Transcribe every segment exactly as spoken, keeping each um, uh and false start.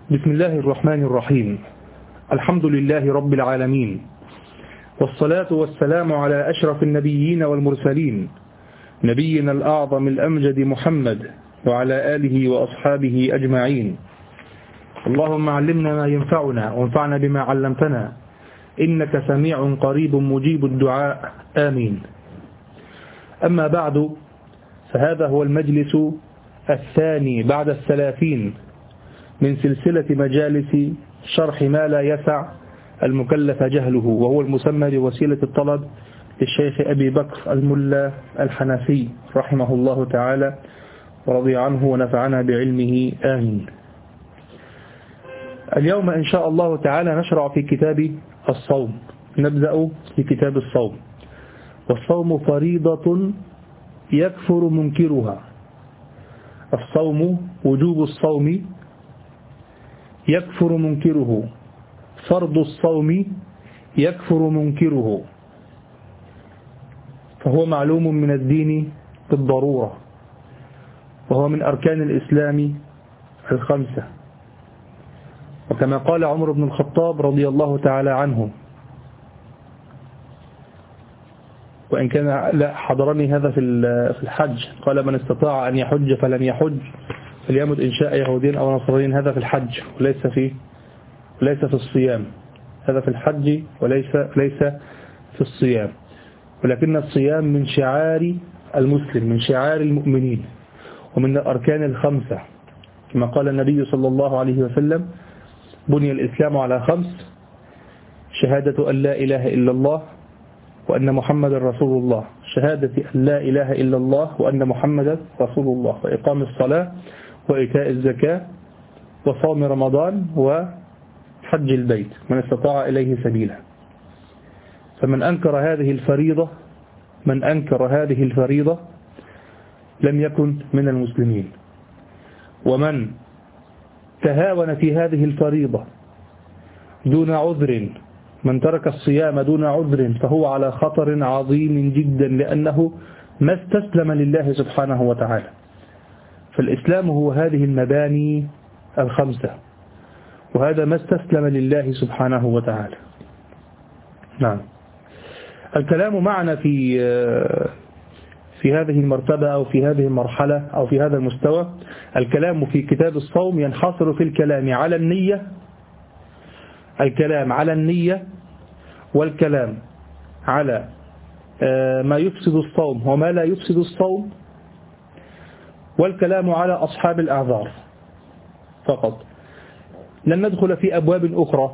بسم الله الرحمن الرحيم. الحمد لله رب العالمين، والصلاة والسلام على أشرف النبيين والمرسلين، نبينا الأعظم الأمجد محمد وعلى آله وأصحابه أجمعين. اللهم علمنا ما ينفعنا وانفعنا بما علمتنا، إنك سميع قريب مجيب الدعاء، آمين. أما بعد، فهذا هو المجلس الثاني بعد الثلاثين من سلسلة مجالس شرح ما لا يسع المكلف جهله، وهو المسمى بوسيلة الطلب للشيخ أبي بكر الملا الحنفي رحمه الله تعالى ورضي عنه ونفعنا بعلمه، آمين. اليوم إن شاء الله تعالى نشرع في كتاب الصوم. نبدأ في كتاب الصوم. والصوم فريضة يكفر منكرها. الصوم وجوب الصوم يكفر منكره، فرض الصوم يكفر منكره، فهو معلوم من الدين بالضرورة، وهو من أركان الإسلام الخمسة. وكما قال عمر بن الخطاب رضي الله تعالى عنه، وإن كان لا حضرني هذا في الحج، قال: من استطاع أن يحج فلم يحج فليمت إن شاء يهودين أو نصرانيين. هذا في الحج وليس في ليس في الصيام. هذا في الحج وليس ليس في الصيام. ولكن الصيام من شعار المسلم، من شعار المؤمنين، ومن الأركان الخمسة، كما قال النبي صلى الله عليه وسلم: بني الإسلام على خمس: شهادة أن لا إله إلا الله وأن محمد رسول الله، شهادة أن لا إله إلا الله وأن محمد رسول الله، وإقام الصلاة وإيتاء الزكاة وصوم رمضان وحج البيت من استطاع إليه سبيلا. فمن أنكر هذه الفريضة من أنكر هذه الفريضة لم يكن من المسلمين. ومن تهاون في هذه الفريضة دون عذر، من ترك الصيام دون عذر، فهو على خطر عظيم جدا، لأنه ما استسلم لله سبحانه وتعالى. فالإسلام هو هذه المباني الخمسة، وهذا ما استسلم لله سبحانه وتعالى. نعم. الكلام معنا في في هذه المرتبة أو في هذه المرحلة أو في هذا المستوى، الكلام في كتاب الصوم ينحصر في الكلام على النية، الكلام على النية والكلام على ما يفسد الصوم وما لا يفسد الصوم، والكلام على أصحاب الأعذار فقط. لن ندخل في أبواب أخرى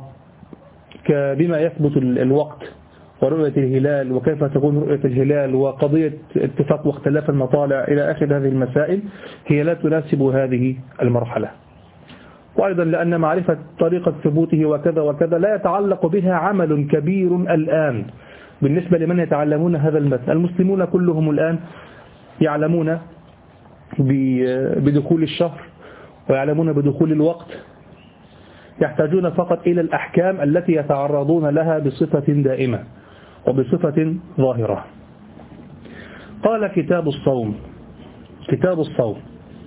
بما يثبت الوقت ورؤية الهلال وكيف تكون رؤية الهلال وقضية اتفاق واختلاف المطالع إلى آخر هذه المسائل، هي لا تناسب هذه المرحلة. وأيضا لأن معرفة طريقة ثبوته وكذا وكذا لا يتعلق بها عمل كبير الآن بالنسبة لمن يتعلمون هذا المثل. المسلمون كلهم الآن يعلمون بدخول الشهر ويعلمون بدخول الوقت، يحتاجون فقط إلى الأحكام التي يتعرضون لها بصفة دائمة وبصفة ظاهرة. قال: كتاب الصوم. كتاب الصوم.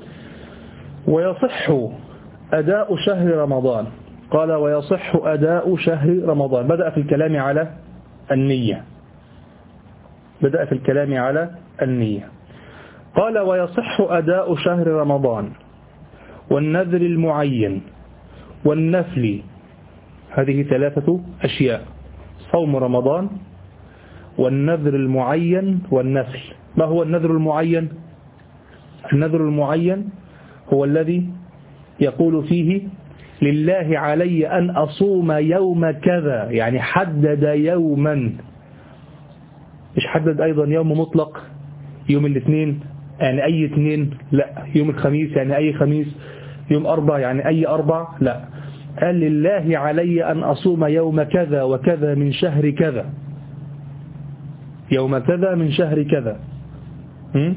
ويصح أداء شهر رمضان. قال: ويصح أداء شهر رمضان. بدأ في الكلام على النية بدأ في الكلام على النية قال: ويصح أداء شهر رمضان والنذر المعين والنفل. هذه ثلاثة أشياء: صوم رمضان والنذر المعين والنفل. ما هو النذر المعين؟ النذر المعين هو الذي يقول فيه: لله علي أن أصوم يوم كذا، يعني حدد يوما، مش حدد أيضا يوم مطلق، يوم الاثنين يعني أي اثنين، لا، يوم الخميس يعني أي خميس، يوم أربع يعني أي أربع، لا، قال: لله علي أن أصوم يوم كذا وكذا من شهر كذا، يوم كذا من شهر كذا. م?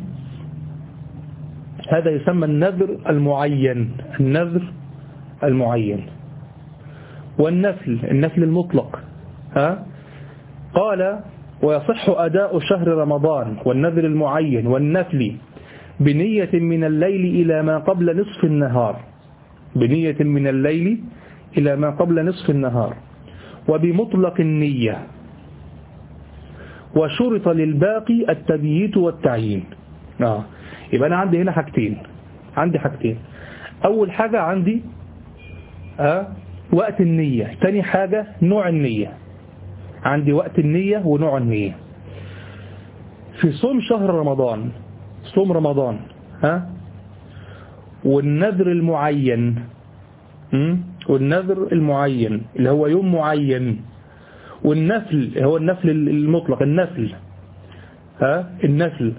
هذا يسمى النذر المعين، النذر المعين. والنفل، النفل المطلق. ها؟ قال: ويصح أداء شهر رمضان والنذر المعين والنفل بنية من الليل إلى ما قبل نصف النهار. بنية من الليل إلى ما قبل نصف النهار وبمطلق النية، وشرط للباقي التبييت والتعيين. آه. يبقى أنا عندي هنا حاجتين، عندي حاجتين. أول حاجة عندي آه وقت النية، تاني حاجة نوع النية. عندي وقت النية ونوع النية. في صوم شهر رمضان، صوم رمضان ها والنذر المعين، والنذر المعين اللي هو يوم معين، والنفل هو النفل المطلق، النفل ها النفل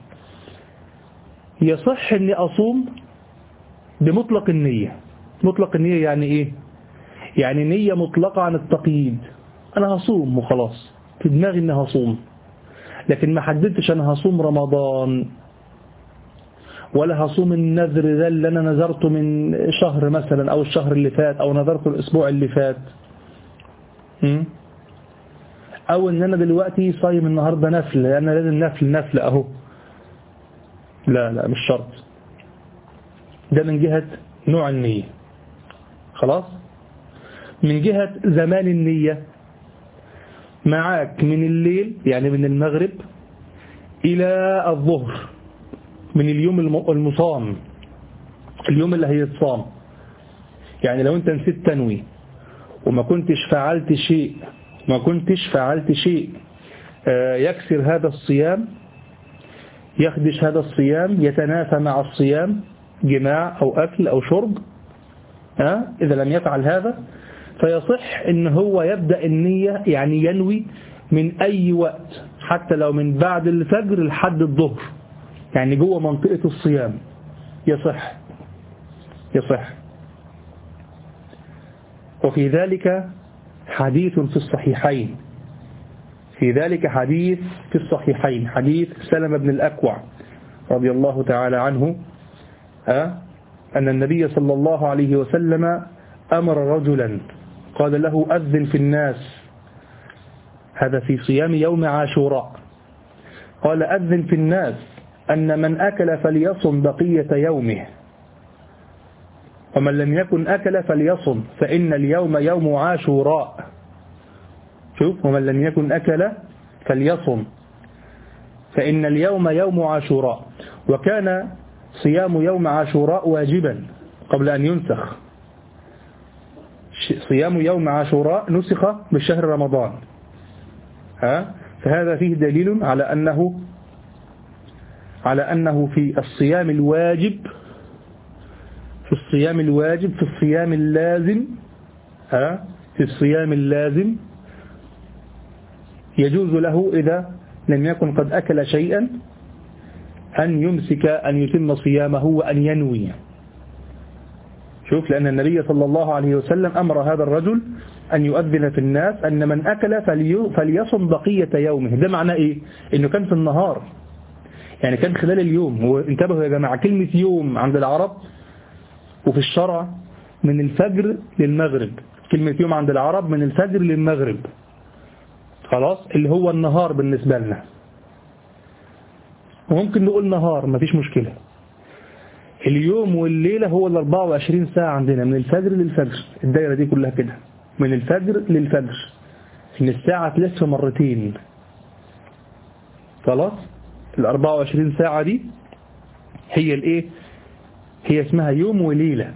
يصح اني اصوم بمطلق النية. مطلق النية يعني ايه؟ يعني نية مطلقة عن التقييد. انا هصوم وخلاص، في دماغي اني هصوم، لكن ما حددتش انا هصوم رمضان ولا هصوم النذر ده اللي انا نذرته من شهر مثلا او الشهر اللي فات او نذرته الاسبوع اللي فات، او ان انا دلوقتي صايم النهارده نفل لان لازم نفل نفل اهو. لا لا مش شرط. ده من جهة نوع النية. خلاص. من جهة زمان النية، معاك من الليل يعني من المغرب إلى الظهر من اليوم المصام، اليوم اللي هيتصام. يعني لو انت نسيت تنوي وما كنتش فعلت شيء ما كنتش فعلت شيء يكسر هذا الصيام، يخدش هذا الصيام، يتنافى مع الصيام، جماع أو أكل أو شرب، ها إذا لم يفعل هذا فيصح إن هو يبدأ النية، يعني ينوي من أي وقت، حتى لو من بعد الفجر لحد الظهر، يعني جوه منطقة الصيام يصح يصح. وفي ذلك حديث في الصحيحين، في ذلك حديث في الصحيحين حديث سلمة بن الأكوع رضي الله تعالى عنه أن النبي صلى الله عليه وسلم أمر رجلا قال له أذن في الناس، هذا في صيام يوم عاشوراء، قال أذن في الناس أن من أكل فليصم بقية يومه، ومن لم يكن أكل فليصم فإن اليوم يوم عاشوراء. شوف، ومن لم يكن أكل فليصم فإن اليوم يوم عاشوراء. وكان صيام يوم عاشوراء واجبا قبل أن ينسخ، صيام يوم عاشوراء نسخ بشهر رمضان، ها فهذا فيه دليل على أنه على أنه في الصيام الواجب في الصيام الواجب في الصيام اللازم ها في الصيام اللازم يجوز له إذا لم يكن قد أكل شيئا أن يمسك أن يتم صيامه وأن ينوي. شوف، لأن النبي صلى الله عليه وسلم أمر هذا الرجل أن يؤذن في الناس أن من أكل فليصم بقية يومه. ده معناه إيه؟ إنه كان في النهار، يعني كان خلال اليوم. وانتبهوا يا جماعة، كلمة يوم عند العرب وفي الشرع من الفجر للمغرب. كلمة يوم عند العرب من الفجر للمغرب، خلاص، اللي هو النهار بالنسبة لنا. وممكن نقول نهار مفيش مشكلة. اليوم والليلة هو ال أربعة وعشرين ساعة عندنا من الفجر للفجر، الدائرة دي كلها كده من الفجر للفجر، إن الساعة تلف مرتين. خلاص، ال أربعة وعشرين ساعة دي هي الايه؟ هي اسمها يوم وليلة،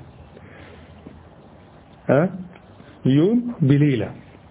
ها يوم بليلة.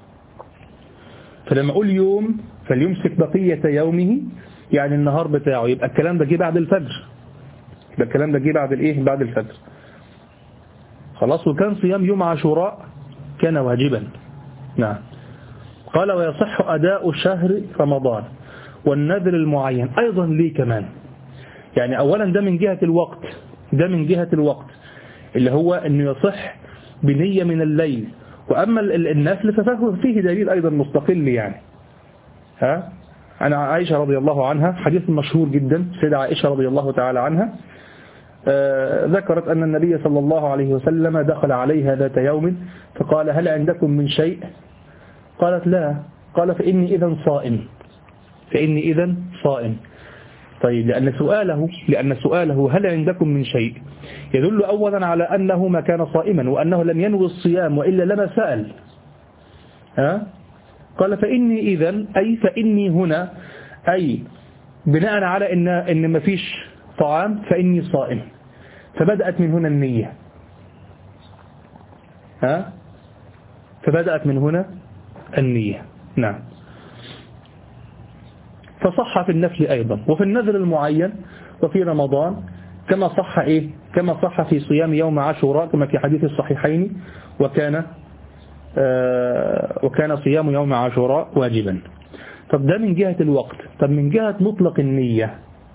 فلما أقول يوم فليمسك بقية يومه، يعني النهار بتاعه. يبقى الكلام ده جه بعد الفجر، يبقى الكلام ده جه بعد الايه؟ بعد الفجر. خلاص. وكان صيام يوم عاشوراء كان واجبا. نعم. قال ويصح أداء شهر رمضان والنذر المعين أيضا. ليه كمان؟ يعني أولا ده من جهة الوقت، ده من جهة الوقت اللي هو أنه يصح بنية من الليل. وأما النفل ففيه فيه دليل أيضا مستقل. يعني ها أنا عائشة رضي الله عنها، حديث مشهور جدا، سيدة عائشة رضي الله تعالى عنها آه ذكرت أن النبي صلى الله عليه وسلم دخل عليها ذات يوم فقال هل عندكم من شيء؟ قالت لا. قال فإني إذن صائم، فإني إذن صائم. طيب لأن سؤاله لأن سؤاله هل عندكم من شيء يدل أولا على أنه ما كان صائما وأنه لم ينوي الصيام وإلا لما سأل. ها؟ قال فإني إذن أي فإني هنا أي بناء على إن إن ما فيش طعام فإني صائم. فبدأت من هنا النية. ها؟ فبدأت من هنا النية. نعم. فصح في النفل أيضا وفي النذر المعين وفي رمضان كما صح إيه كما صح في صيام يوم عاشوراء كما في حديث الصحيحين وكان آه وكان صيام يوم عاشوراء واجبا. طب ده من جهة الوقت. طب من جهة مطلق النية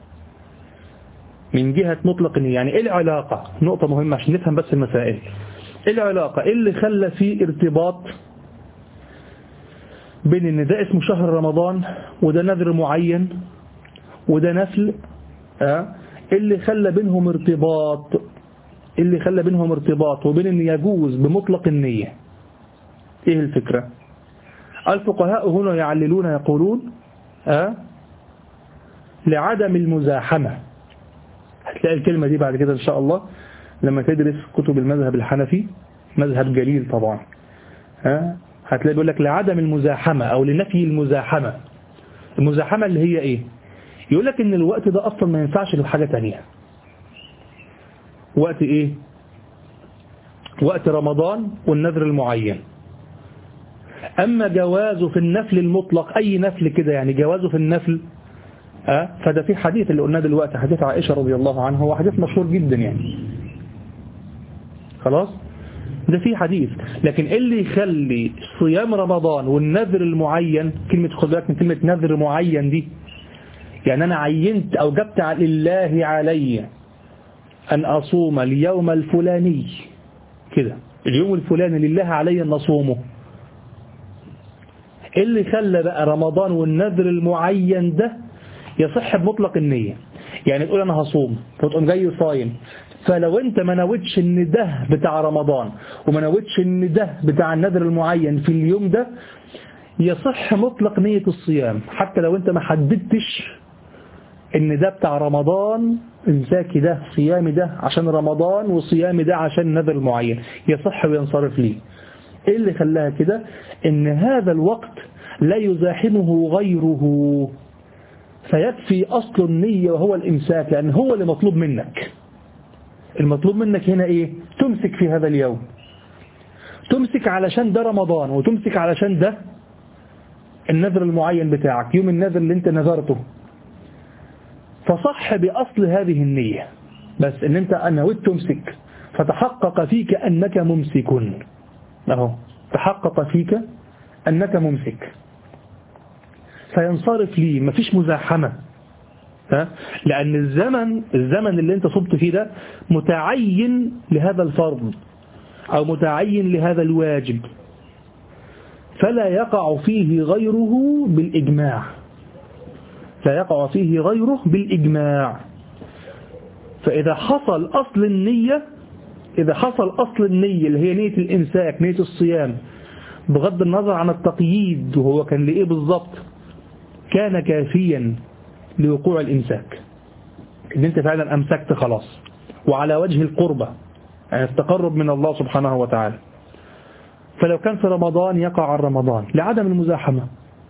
من جهة مطلق النية يعني إيه العلاقة؟ نقطة مهمة عشان نفهم بس المسائل. إيه العلاقة؟ إيه اللي خلى فيه ارتباط بين ان ده اسمه شهر رمضان وده نذر معين وده نفل؟ اه اللي خلى بينهم ارتباط اللي خلى بينهم ارتباط وبين ان يجوز بمطلق النية. ايه الفكرة؟ الفقهاء هنا يعللون يقولون اه لعدم المزاحمة. هتلاقي الكلمة دي بعد كده ان شاء الله لما تدرس كتب المذهب الحنفي، مذهب جليل طبعا. اه هتلاقي بيقول لك لعدم المزاحمة أو لنفي المزاحمة. المزاحمة اللي هي إيه؟ يقول لك إن الوقت ده أصلا ما ينفعش لحاجة تانية. وقت إيه؟ وقت رمضان والنذر المعين. أما جوازه في النفل المطلق أي نفل كده يعني جوازه في النفل أه؟ فده في حديث اللي قلناه دلوقتي حديث عائشة رضي الله عنها هو حديث مشهور جدا يعني. خلاص؟ ده في حديث. لكن اللي يخلي صيام رمضان والنذر المعين كلمة خد بالك من كلمة نذر معين دي يعني أنا عينت أو جبت لله علي أن أصوم اليوم الفلاني كده اليوم الفلاني لله علي أن أصومه. اللي خلى بقى رمضان والنذر المعين ده يصح بمطلق النية. يعني تقول أنا هصوم فتقوم جاي صايم فلو انت ما نويتش ان ده بتاع رمضان وما نويتش ان ده بتاع النذر المعين في اليوم ده يصح مطلق نية الصيام حتى لو انت ما حددتش ان ده بتاع رمضان امساكي ده صيامي ده عشان رمضان وصيامي ده عشان النذر المعين يصح وينصرف ليه. ايه اللي خلاها كده؟ ان هذا الوقت لا يزاحمه غيره فيكفي اصل النية وهو الامساك لان هو اللي مطلوب منك. المطلوب منك هنا ايه؟ تمسك في هذا اليوم. تمسك علشان ده رمضان وتمسك علشان ده النذر المعين بتاعك يوم النذر اللي انت نذرته. فصح بأصل هذه النية بس ان انت نويت تمسك فتحقق فيك انك ممسك. اهو تحقق فيك انك ممسك فينصرف لي مفيش مزاحمة. ها؟ لأن الزمن الزمن اللي انت صبت فيه ده متعين لهذا الفرض أو متعين لهذا الواجب فلا يقع فيه غيره بالإجماع. لا يقع فيه غيره بالإجماع. فإذا حصل أصل النية إذا حصل أصل النية اللي هي نية الإمساك نية الصيام بغض النظر عن التقييد وهو كان لإيه بالضبط كان كافيا لوقوع الإمساك إن أنت فعلا أمسكت خلاص وعلى وجه القربة يعني التقرب من الله سبحانه وتعالى. فلو كان في رمضان يقع عن رمضان لعدم المزاحمة.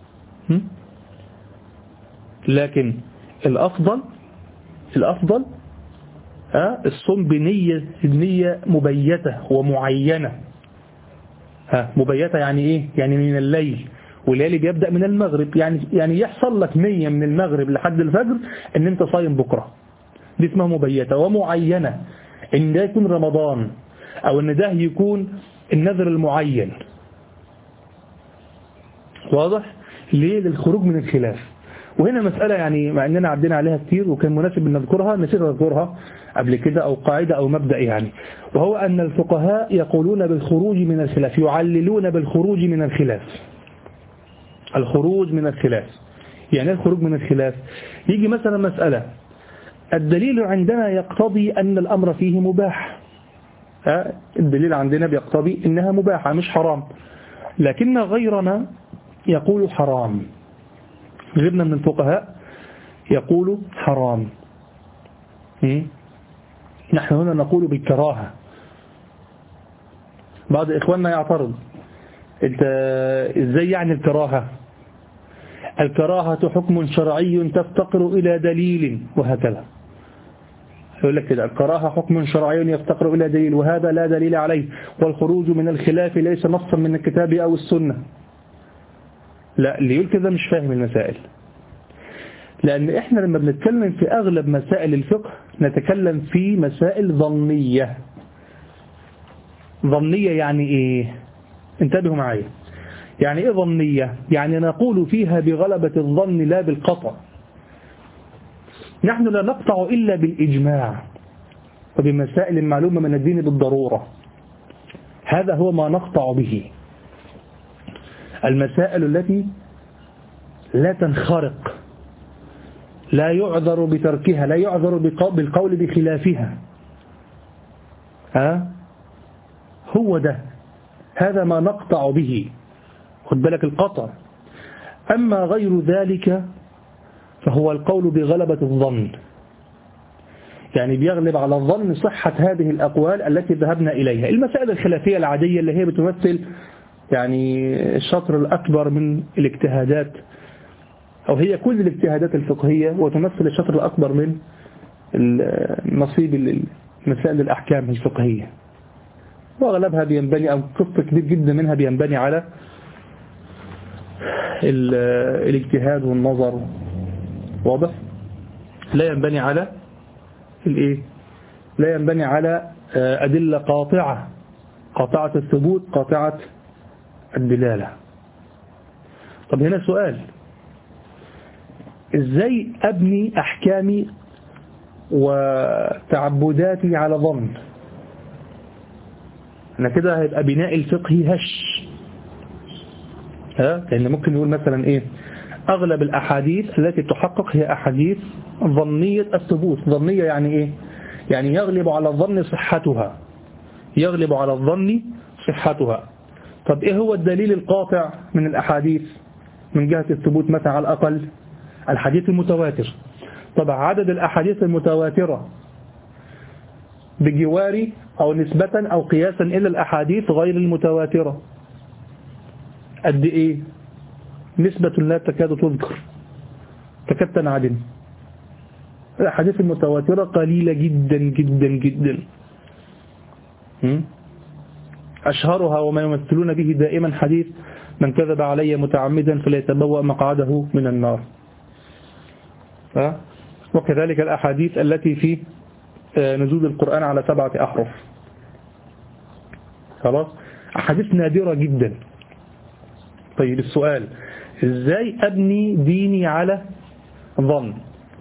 لكن الأفضل الأفضل ها الصوم بنية نية مبيتة ومعينة. ها مبيتة يعني إيه؟ يعني من الليل والليل بيبدأ من المغرب يعني يعني يحصل لك نية من المغرب لحد الفجر ان انت صايم بكرة. دي اسمها مبيتة ومعينة ان ده يكون رمضان او ان ده يكون النذر المعين. واضح؟ ليه؟ للخروج من الخلاف. وهنا مسألة يعني مع اننا عدينا عليها كتير وكان مناسب ان نذكرها نسيت نذكرها قبل كده او قاعدة او مبدأ يعني وهو ان الفقهاء يقولون بالخروج من الخلاف يعللون بالخروج من الخلاف. الخروج من الخلاف يعني الخروج من الخلاف يجي مثلا مسألة الدليل عندنا يقتضي أن الأمر فيه مباح. الدليل عندنا بيقتضي إنها مباحة مش حرام لكن غيرنا يقول حرام. غيرنا من الفقهاء يقول حرام. نحن هنا نقول بالكراهة. بعض إخواننا يعترض، انت ازاي يعني الكراهة؟ الكراهة حكم شرعي تفتقر إلى دليل، وهكذا يقول لك كده الكراهة حكم شرعي يفتقر إلى دليل وهذا لا دليل عليه، والخروج من الخلاف ليس نصا من الكتاب أو السنة. لا، اللي يقول كده مش فاهم المسائل، لأن إحنا لما بنتكلم في أغلب مسائل الفقه نتكلم في مسائل ظنية. ظنية يعني إيه؟ انتبهوا معايا. يعني إيه ظنية؟ يعني نقول فيها بغلبة الظن لا بالقطع. نحن لا نقطع إلا بالإجماع وبمسائل معلومة من الدين بالضرورة. هذا هو ما نقطع به. المسائل التي لا تنخرق، لا يعذر بتركها، لا يعذر بالقول بخلافها، ها هو ده، هذا ما نقطع به. خد بالك القطع. أما غير ذلك فهو القول بغلبة الظن، يعني بيغلب على الظن صحة هذه الأقوال التي ذهبنا إليها. المسائل الخلافية العادية اللي هي بتمثل يعني الشطر الأكبر من الاجتهادات، أو هي كل الاجتهادات الفقهية، وتمثل الشطر الأكبر من نصيب مسائل الأحكام الفقهية، وأغلبها بينبني أو قسط كبير جدا منها بينبني على الاجتهاد والنظر، واضح؟ لا ينبني على الايه؟ لا ينبني على أدلة قاطعة، قاطعة الثبوت، قاطعة الدلالة. طب هنا سؤال، ازاي أبني أحكامي وتعبداتي على ظن؟ أنا كده هيبقى بناء الفقه هش، ها؟ لأن ممكن نقول مثلا إيه؟ أغلب الأحاديث التي تحقق هي أحاديث ظنية الثبوت. ظنية يعني إيه؟ يعني يغلب على الظن صحتها، يغلب على الظن صحتها. طب إيه هو الدليل القاطع من الأحاديث من جهة الثبوت؟ مثلا على الأقل الحديث المتواتر. طبعا عدد الأحاديث المتواترة بجوار أو نسبة أو قياسا إلى الأحاديث غير المتواترة قد إيه؟ نسبة لا تكاد تذكر، تكاد تنعدم. الأحاديث المتواترة قليلة جدا جدا جدا. أشهرها وما يمثلون به دائما حديث من كذب علي متعمدا فليتبوأ مقعده من النار. وكذلك الأحاديث التي في نزول القرآن على سبعة أحرف. خلاص، أحاديث نادرة جدا. طيب السؤال، إزاي أبني ديني على ظن؟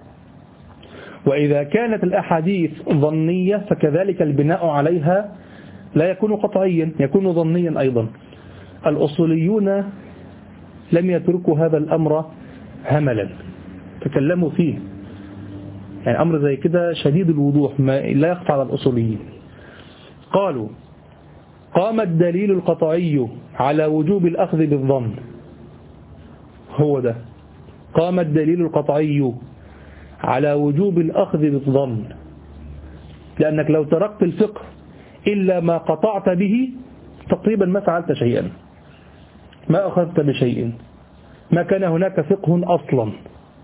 وإذا كانت الأحاديث ظنية فكذلك البناء عليها لا يكون قطعيا، يكون ظنيا أيضا. الأصوليون لم يتركوا هذا الأمر هملا، تكلموا فيه، يعني أمر زي كده شديد الوضوح ما لا يخفى على الأصوليين. قالوا قام الدليل القطعي على وجوب الأخذ بالظن. هو ده، قام الدليل القطعي على وجوب الأخذ بالظن، لأنك لو تركت الفقه إلا ما قطعت به تقريبا ما فعلت شيئا، ما أخذت بشيء، ما كان هناك فقه أصلا.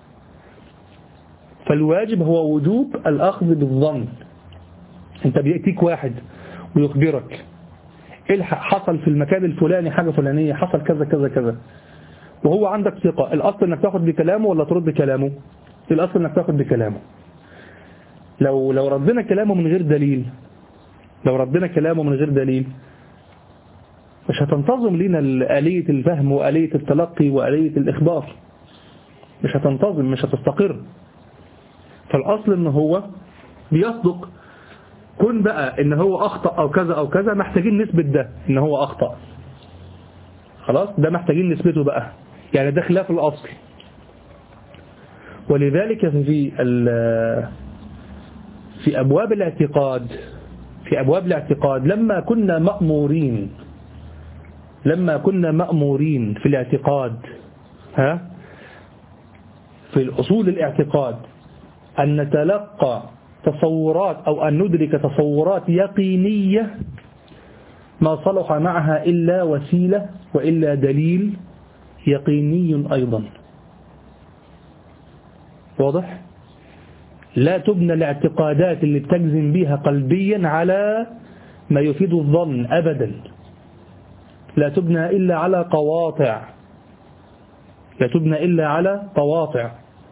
فالواجب هو وجوب الأخذ بالظن. انت بيأتيك واحد ويخبرك الحق حصل في المكان الفلاني حاجة فلانية، حصل كذا كذا كذا، وهو عندك ثقة، الأصل انك تاخد بكلامه ولا ترد بكلامه؟ الأصل انك تاخد بكلامه. لو لو ردنا كلامه من غير دليل، لو ردنا كلامه من غير دليل مش هتنتظم لنا آلية الفهم وآلية التلقي وآلية الإخبار، مش هتنتظم، مش هتستقر. فالأصل ان هو بيصدق. كن بقى ان هو أخطأ أو كذا أو كذا، محتاجين نثبت ده ان هو أخطأ، خلاص ده محتاجين نثبته بقى، يعني ده خلاف الأصل. ولذلك في في أبواب الاعتقاد في أبواب الاعتقاد لما كنا مأمورين لما كنا مأمورين في الاعتقاد ها في الأصول الاعتقاد أن نتلقى تصورات أو أن ندرك تصورات يقينية ما صلح معها إلا وسيلة وإلا دليل يقيني أيضا. واضح؟ لا تبنى الاعتقادات اللي بتجزم بها قلبيا على ما يفيد الظن أبدا، لا تبنى إلا على قواطع، لا تبنى إلا على قواطع،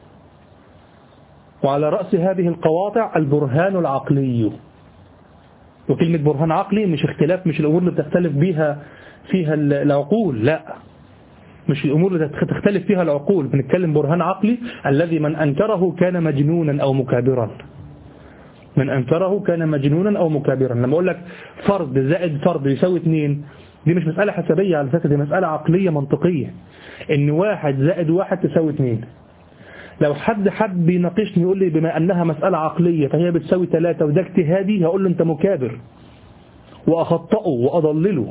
وعلى رأس هذه القواطع البرهان العقلي. وكلمة برهان عقلي مش اختلاف، مش الأمور اللي بتختلف بها فيها العقول، لا، مش الأمور اللي تختلف فيها العقول. بنتكلم برهان عقلي الذي من أنكره كان مجنونا أو مكابرا، من أنكره كان مجنونا أو مكابرا. لما أقول لك فرد زائد فرد يساوي اثنين، دي مش مسألة حسابية على فكرة، دي مسألة عقلية منطقية، إن واحد زائد واحد تساوي اثنين. لو حد حد بيناقشني يقول لي بما أنها مسألة عقلية فهي بتساوي ثلاثة وده اجتهادي، هقول له أنت مكابر وأخطأه وأضلله.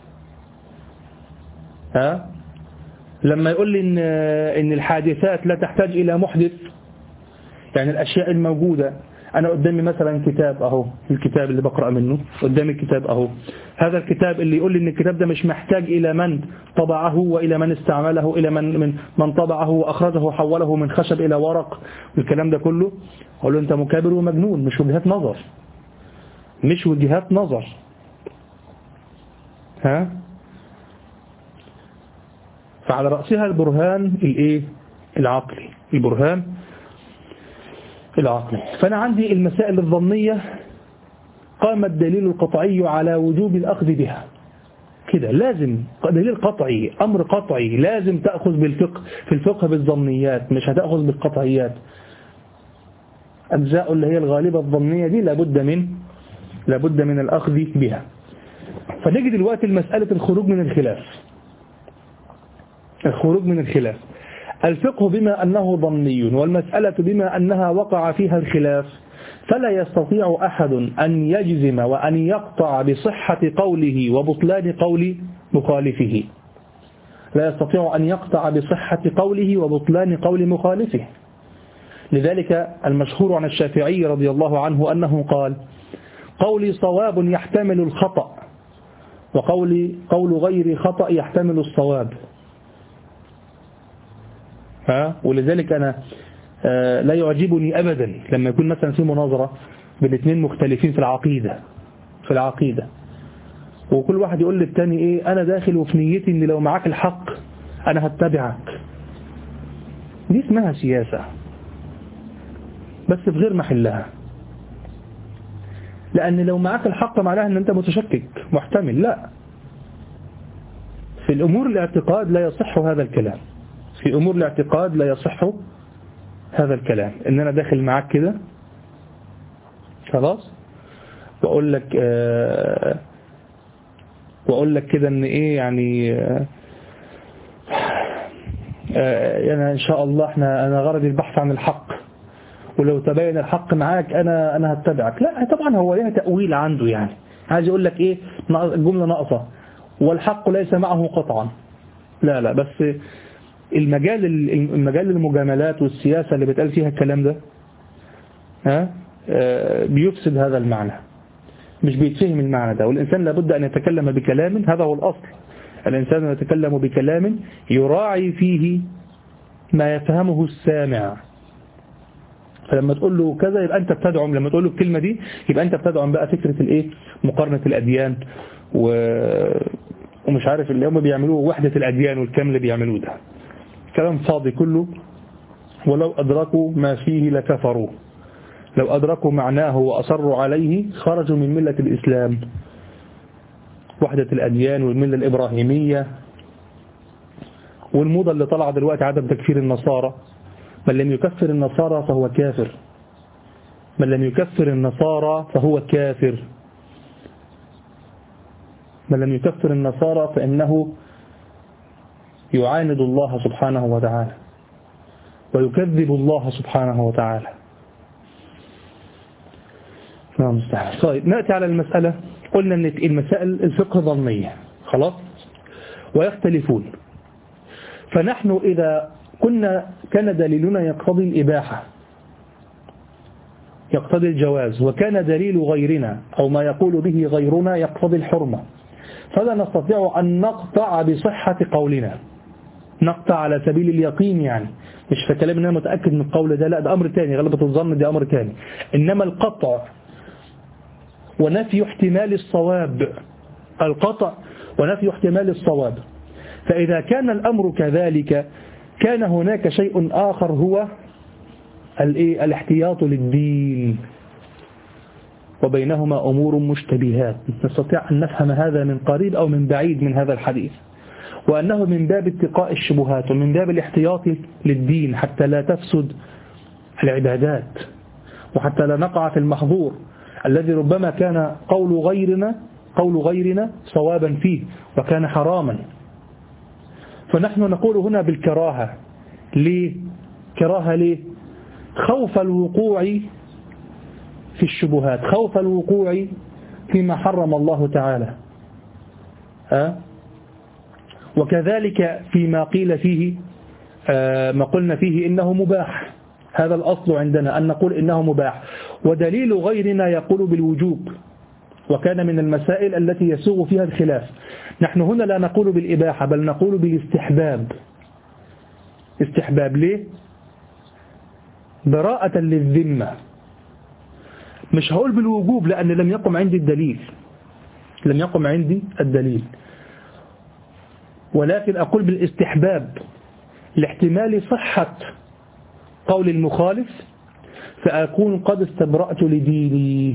ها؟ لما يقول لي إن, إن الحادثات لا تحتاج إلى محدث، يعني الأشياء الموجودة، أنا قدامي مثلا كتاب أهو، الكتاب اللي بقرأ منه قدامي الكتاب أهو، هذا الكتاب اللي يقول لي إن الكتاب ده مش محتاج إلى من طبعه وإلى من استعمله، إلى من من, من طبعه وأخرجه وحوله من خشب إلى ورق والكلام ده كله، أقول له أنت مكابر ومجنون، مش وجهات نظر، مش وجهات نظر. ها؟ فعلى رأسها البرهان الإيه؟ العقلي، البرهان العقلي. فأنا عندي المسائل الظنية قام الدليل القطعي على وجوب الأخذ بها، كده لازم دليل قطعي، أمر قطعي، لازم تأخذ بالفقه، في الفقه بالظنيات، مش هتأخذ بالقطعيات. أجزاء اللي هي الغالبة الظنية دي لابد من لابد من الأخذ بها. فنجد دلوقتي المسألة الخروج من الخلاف، الخروج من الخلاف، الفقه بما أنه ظني والمسألة بما أنها وقع فيها الخلاف، فلا يستطيع أحد أن يجزم وأن يقطع بصحة قوله وبطلان قول مخالفه، لا يستطيع أن يقطع بصحة قوله وبطلان قول مخالفه. لذلك المشهور عن الشافعي رضي الله عنه أنه قال: قولي صواب يحتمل الخطأ، وقولي قول غير خطأ يحتمل الصواب. ها؟ ولذلك أنا آه لا يعجبني أبدا لما يكون مثلا في مناظرة بين اثنين مختلفين في العقيدة في العقيدة وكل واحد يقول للتاني إيه، أنا داخل وفي نيتي إن لو معاك الحق أنا هتبعك. دي اسمها سياسة بس في غير محلها، لأن لو معاك الحق معناها أن أنت متشكك محتمل. لا، في الأمور الاعتقاد لا يصح هذا الكلام، في أمور الاعتقاد لا يصح هذا الكلام، إن أنا داخل معاك كده خلاص وأقول لك آه وأقول لك كده إن إيه يعني آه آه أنا إن شاء الله إحنا أنا غرضي البحث عن الحق، ولو تبين الحق معاك أنا أنا هتبعك. لا طبعا هو ليها تأويل عنده، يعني عايز يقول لك إيه، الجملة ناقصة والحق ليس معه قطعا. لا لا بس المجال المجال المجاملات والسياسة اللي بتقال فيها الكلام ده ها بيفسد هذا المعنى، مش بيتفهم المعنى ده. والإنسان لابد أن يتكلم بكلام، هذا هو الأصل، الإنسان يتكلم بكلام يراعي فيه ما يفهمه السامع. فلما تقول له كذا يبقى أنت بتدعم، لما تقول له الكلمة دي يبقى أنت بتدعم بقى فكرة الإيه، مقارنة الأديان و... ومش عارف اللي هم بيعملوه وحدة الأديان والكلام اللي بيعملوه ده كلام فاضي كله. ولو أدركوا ما فيه لكفروا، لو أدركوا معناه وأصروا عليه خرجوا من ملة الإسلام. وحدة الأديان والملة الإبراهيمية والموضة اللي طلع دلوقتي عدم تكفير النصارى. من لم يكفر النصارى فهو كافر، من لم يكفر النصارى فهو كافر، من لم يكفر النصارى فإنه يعاند الله سبحانه وتعالى ويكذب الله سبحانه وتعالى. نعم مستحيل. طيب نأتي على المسألة. قلنا أن المسائل الفقه ظنية خلاص ويختلفون، فنحن إذا كنا كان دليلنا يقتضي الإباحة، يقتضي الجواز، وكان دليل غيرنا أو ما يقول به غيرنا يقتضي الحرمة، فلا نستطيع أن نقطع بصحة قولنا، نقطع على سبيل اليقين، يعني مش في كلام أنا متأكد من القول ده، لا ده أمر تاني، غلبة الظن دي أمر تاني، إنما القطع ونفي احتمال الصواب، القطع ونفي احتمال الصواب. فإذا كان الأمر كذلك كان هناك شيء آخر هو الاحتياط للدين، وبينهما أمور مشتبهات، نستطيع أن نفهم هذا من قريب أو من بعيد من هذا الحديث، وأنه من باب اتقاء الشبهات ومن باب الاحتياط للدين حتى لا تفسد العبادات، وحتى لا نقع في المحظور الذي ربما كان قول غيرنا قول غيرنا صوابا فيه وكان حراما. فنحن نقول هنا بالكراهة. ليه؟ كراهة ليه؟ خوف الوقوع في الشبهات، خوف الوقوع فيما حرم الله تعالى، أه؟ وكذلك فيما قيل فيه أه ما قلنا فيه إنه مباح، هذا الأصل عندنا أن نقول إنه مباح، ودليل غيرنا يقول بالوجوب، وكان من المسائل التي يسوغ فيها الخلاف. نحن هنا لا نقول بالإباحة بل نقول بالاستحباب. استحباب ليه؟ براءة للذمة. مش هقول بالوجوب لأن لم يقم عندي الدليل، لم يقم عندي الدليل، ولكن أقول بالاستحباب لاحتمال صحة قول المخالف، فأكون قد استبرأت لديني.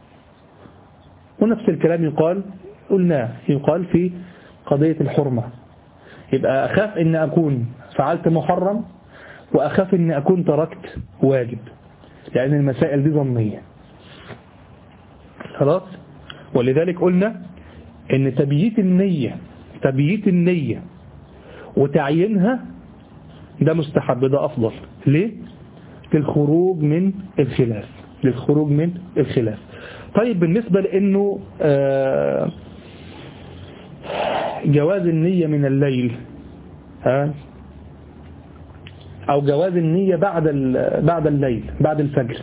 ونفس الكلام يقال قلناه يقال في قضية الحرمة. يبقى أخاف أن أكون فعلت محرم وأخاف أن أكون تركت واجب، لأن المسائل دي ظنية. خلاص. ولذلك قلنا أن تبييت النية تبييت النية وتعيينها ده مستحب، ده أفضل. ليه؟ للخروج من الخلاف للخروج من الخلاف. طيب بالنسبة لأنه جواز النية من الليل أو جواز النية بعد بعد الليل بعد الفجر،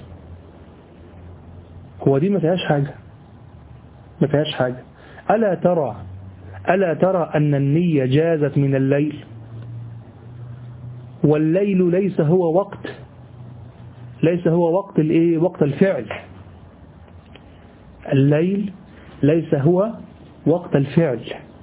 هو دي ما فيهاش حاجة ما فيهاش حاجة ألا ترى ألا ترى أن النية جازت من الليل، والليل ليس هو وقت ليس هو وقت الايه وقت الفعل. الليل ليس هو وقت الفعل.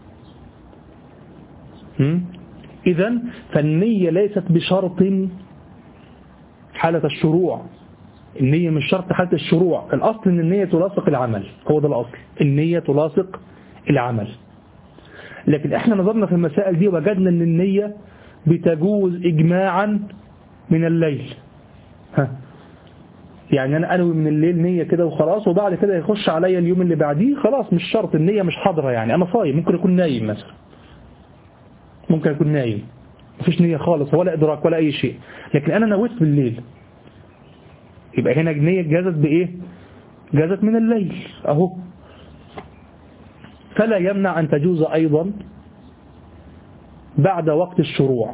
إذن فالنية ليست بشرط حالة الشروع. النية مش شرط حالة الشروع. الأصل أن النية تلاصق العمل، هو ده الأصل، النية تلاصق العمل. لكن احنا نظرنا في المسائل دي وجدنا أن النية بتجوز إجماعا من الليل. ها يعني أنا أنوي من الليل نية كده وخلاص، وبعد كده يخش عليا اليوم اللي بعديه خلاص مش شرط، النية مش حاضرة. يعني أنا صايم، ممكن يكون نايم مثلا، ممكن يكون نايم مفيش نية خالص ولا إدراك ولا أي شيء، لكن أنا نويت بالليل، يبقى هنا النية جازت بإيه؟ جازت من الليل أهو. فلا يمنع أن تجوز أيضا بعد وقت الشروع،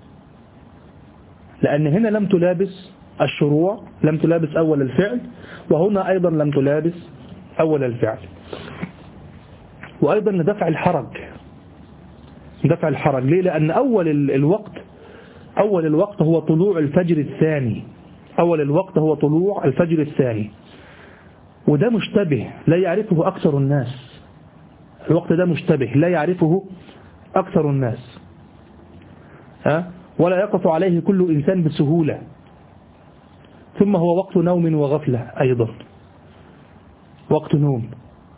لأن هنا لم تلابس الشروع، لم تلابس أول الفعل، وهنا أيضا لم تلابس أول الفعل. وأيضا دفع الحرج دفع الحرج ليه؟ لأن أول الوقت أول الوقت هو طلوع الفجر الثاني أول الوقت هو طلوع الفجر الثاني، وده مشتبه لا يعرفه أكثر الناس. الوقت ده مشتبه لا يعرفه أكثر الناس، ها؟ ولا يقف عليه كل إنسان بسهولة. ثم هو وقت نوم وغفلة أيضا، وقت نوم.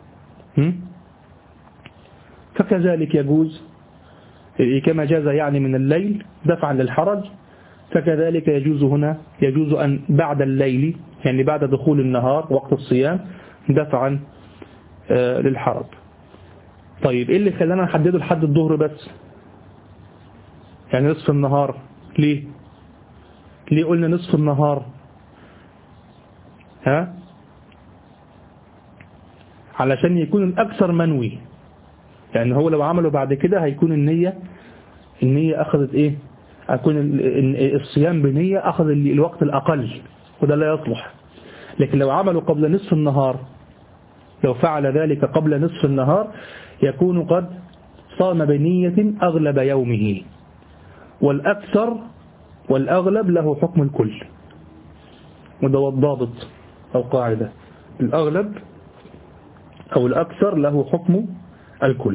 فكذلك يجوز كما جاز يعني من الليل دفعا للحرج، فكذلك يجوز هنا يجوز أن بعد الليل يعني بعد دخول النهار وقت الصيام دفعا للحرج. طيب إيه اللي خلانا نحدده لحد الظهر بس، يعني نصف النهار؟ ليه ليه قلنا نصف النهار؟ ها علشان يكون الأكثر منوي، يعني هو لو عمله بعد كده هيكون النية النية أخذت إيه أكون الصيام بنية أخذ الوقت الأقل، وده لا يصلح. لكن لو عملوا قبل نصف النهار، لو فعل ذلك قبل نصف النهار يكون قد صام بنية أغلب يومه، والأكثر والأغلب له حكم الكل، وده هو الضابط أو قاعدة، الأغلب أو الأكثر له حكم الكل.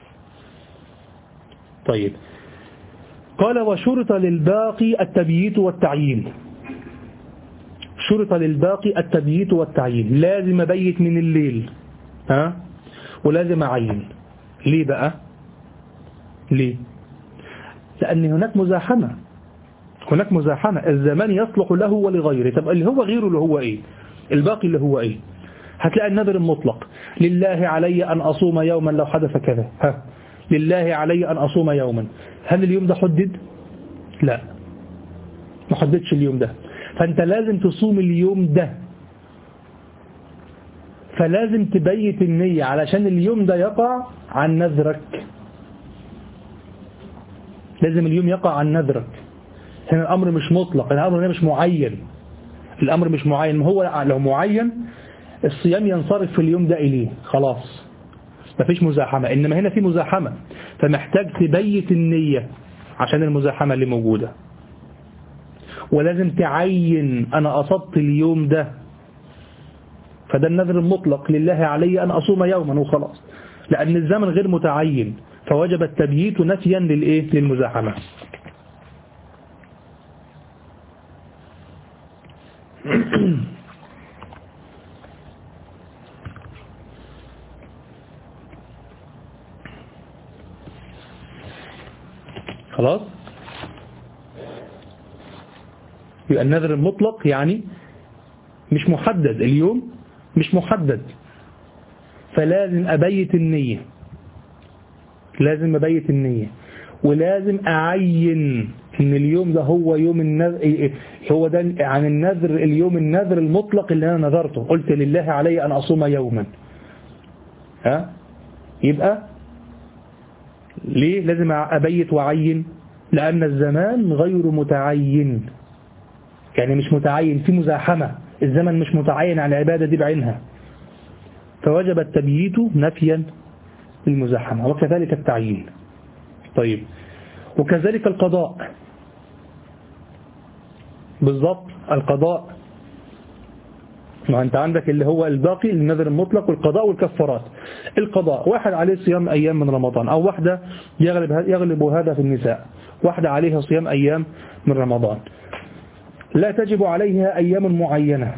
طيب، قال وشرط للباقي التبييت والتعيين. شرط للباقي التبييت والتعيين، لازم أبيت من الليل، ها، ولازم أعين. ليه بقى؟ ليه؟ لأن هناك مزاحمة، هناك مزاحمة، الزمان يصلح له ولغيره. طب اللي هو غيره اللي هو إيه؟ الباقي اللي هو إيه؟ هتلاقي النذر المطلق، لله علي أن أصوم يوما لو حدث كذا، ها، لله علي أن أصوم يوما. هل اليوم ده حدد؟ لا، ما حددش اليوم ده، فأنت لازم تصوم اليوم ده، فلازم تبيت النية علشان اليوم ده يقع عن نذرك، لازم اليوم يقع عن نذرك. هنا الأمر مش مطلق، الأمر مش معين، الأمر مش معين. هو لو معين الصيام ينصرف في اليوم ده إليه، خلاص مفيش مزاحمة. إنما هنا في مزاحمة، فمحتاج تبيت النية عشان المزاحمة اللي موجودة، ولازم تعين أنا أصبت اليوم ده، فده النذر المطلق، لله علي أن أصوم يوما وخلاص، لأن الزمن غير متعين، فوجب التبييت نفيا للإيه؟ للمزاحمة. خلاص، يبقى النذر المطلق يعني مش محدد، اليوم مش محدد، فلازم أبيت النية، لازم أبيت النية، ولازم أعين إن اليوم ده هو يوم النذر، هو ده عن النذر، اليوم النذر المطلق اللي أنا نذرته، قلت لله علي أن أصوم يوما، ها، يبقى ليه لازم أبيت وأعين؟ لأن الزمان غير متعين، يعني مش متعين، في مزاحمة، الزمن مش متعين على العبادة دي بعينها، فوجب التبييت نفيا للمزاحمة، وكذلك التعيين. طيب، وكذلك القضاء بالضبط، القضاء، ما أنت عندك اللي هو الباقي، النذر المطلق والقضاء والكفارات. القضاء، واحد عليه صيام أيام من رمضان، أو واحدة يغلب يغلب هذا في النساء، واحدة عليها صيام أيام من رمضان، لا تجب عليها أيام معينة،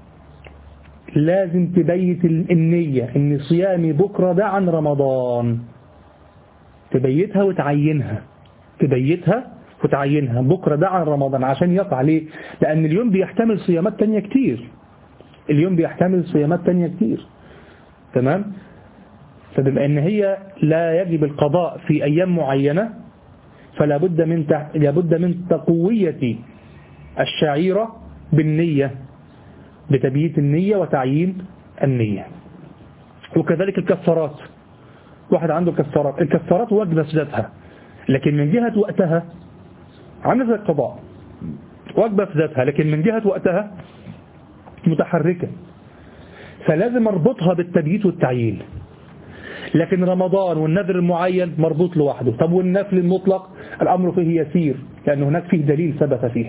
لازم تبيت النية إن صيامي بكرة ده عن رمضان، تبيتها وتعينها، تبيتها وتعينها بكرة ده عن رمضان عشان يقع. ليه؟ لأن اليوم بيحتمل صيامات تانية كتير، اليوم بيحتمل صيامات تانية كتير، تمام؟ فبما أن هي لا يجب القضاء في أيام معينة، فلا بد من لابد من تقوية الشعيرة بالنية، بتبييت النية وتعيين النية. وكذلك الكفارات، واحد عنده كفارات، الكفارات واجبة في لكن من جهة وقتها عامل زي القضاء، واجبة في ذاتها، لكن من جهة وقتها متحركة، فلازم اربطها بالتبييت والتعيين. لكن رمضان والنذر المعين مربوط لوحده. طب والنفل المطلق الأمر فيه يسير، لأن هناك فيه دليل ثبت فيه.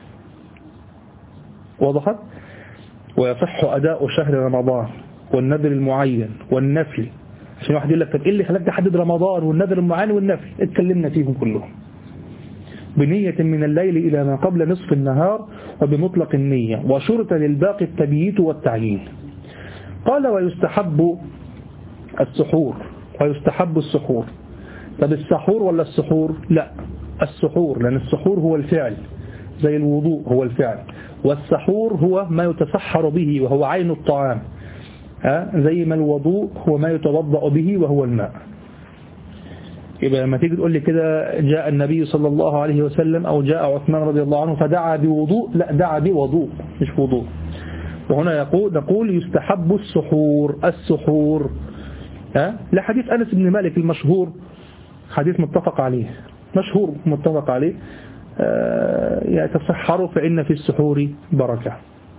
وضحت؟ ويصح أداء شهر رمضان والنذر المعين والنفل، عشان واحد يقول لك طب إيه اللي خلاك تحدد رمضان والنذر المعين والنفل؟ اتكلمنا فيهم كلهم. بنية من الليل إلى ما قبل نصف النهار وبمطلق النية، وشرط للباقي التبييت والتعيين. قال ويستحب السحور، ويستحب السحور. طب السحور ولا السحور؟ لا، السحور، لأن السحور هو الفعل، زي الوضوء هو الفعل، والسحور هو ما يتسحر به وهو عين الطعام، ها؟ زي ما الوضوء هو ما يتوضأ به وهو الماء. يبقى لما تيجي تقول لي كده جاء النبي صلى الله عليه وسلم أو جاء عثمان رضي الله عنه فدعا بوضوء، لا، دعا بوضوء مش وضوء. وهنا يقول نقول يستحب السحور، السحور، ها؟ لحديث أنس بن مالك المشهور، حديث متفق عليه، مشهور متفق عليه، يتصحروا فإن في السحور بركة.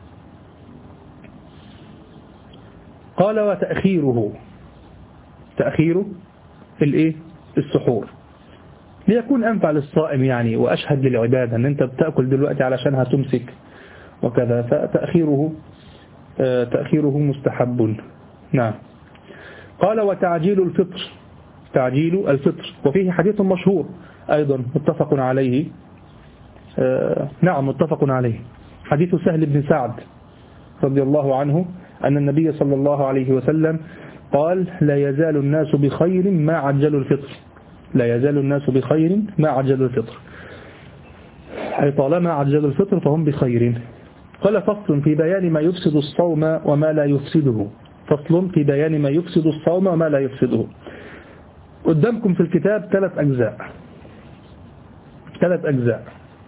قال وتأخيره، تأخيره الإيه؟ السحور، ليكون أنفع للصائم يعني وأشهد للعبادة، أن أنت بتأكل دلوقتي علشان هتمسك وكذا، فتأخيره تأخيره مستحب. نعم. قال وتعجيل الفطر، تعجيل الفطر، وفيه حديث مشهور أيضا متفق عليه، نعم متفق عليه، حديث سهل بن سعد رضي الله عنه أن النبي صلى الله عليه وسلم قال لا يزال الناس بخير ما عجلوا الفطر، لا يزال الناس بخير ما عجلوا الفطر، أي طالما عجلوا الفطر فهم بخير. قال فصل في بيان ما يفسد الصوم وما لا يفسده، فصل في بيان ما يفسد الصوم وما لا يفسده. قدامكم في الكتاب ثلاث أجزاء، ثلاث أجزاء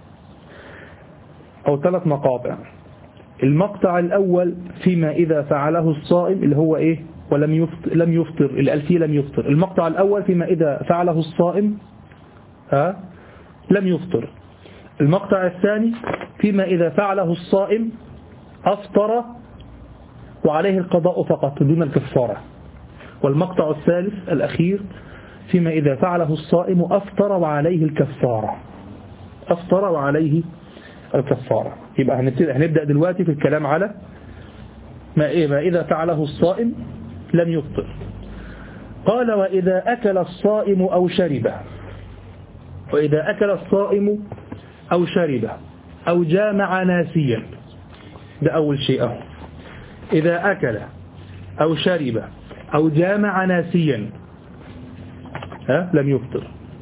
أو ثلاث مقاطع. المقطع الأول فيما إذا فعله الصائم اللي هو إيه؟ ولم يفطر، لم يفطر اللي قال فيه لم يفطر. المقطع الأول فيما إذا فعله الصائم ها لم يفطر. المقطع الثاني فيما إذا فعله الصائم أفطر وعليه القضاء فقط دون الكفارة. والمقطع الثالث الأخير فيما إذا فعله الصائم أفطر وعليه الكفارة، أفطر وعليه الكفارة. يبقى هنبدأ دلوقتي في الكلام على ما إذا فعله الصائم لم يفطر. قال وإذا أكل الصائم أو شرب، وإذا أكل الصائم أو شرب أو جامع ناسيا، ده أول شيء أهو. إذا أكل أو شرب أو جامع ناسيا ها لم يفطر.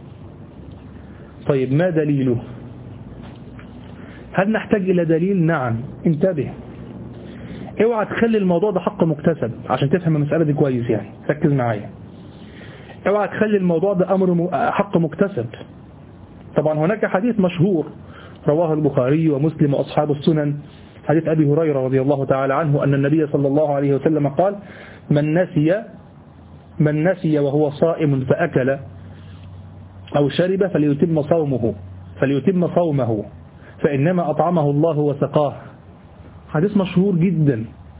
طيب ما دليله؟ هل نحتاج إلى دليل؟ نعم. انتبه، اوعى تخلي الموضوع ده حق مكتسب عشان تفهم المسألة دي كويس، يعني ركز معايا. اوعى تخلي الموضوع ده أمر حق مكتسب. طبعا هناك حديث مشهور رواه البخاري ومسلم وأصحاب السنن، حديث أبي هريرة رضي الله تعالى عنه أن النبي صلى الله عليه وسلم قال من نسي من نسي وهو صائم فأكل أو شرب فليتم صومه فليتم صومه فإنما أطعمه الله وسقاه. حديث مشهور جدا،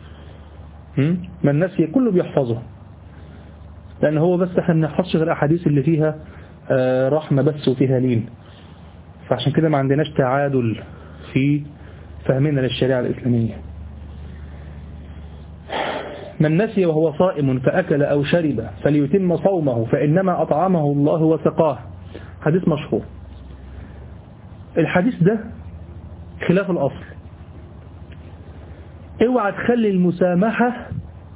من نسي كله بيحفظه، لأن هو بس احنا ما بنحفظش غير الأحاديث اللي فيها رحمة بس وفيها لين، فعشان كده ما عندناش تعادل في فهمنا للشريعة الإسلامية. من نسي وهو صائم فأكل أو شرب فليتم صومه فإنما أطعمه الله وسقاه، حديث مشهور. الحديث ده خلاف الأصل. اوعى تخلي المسامحة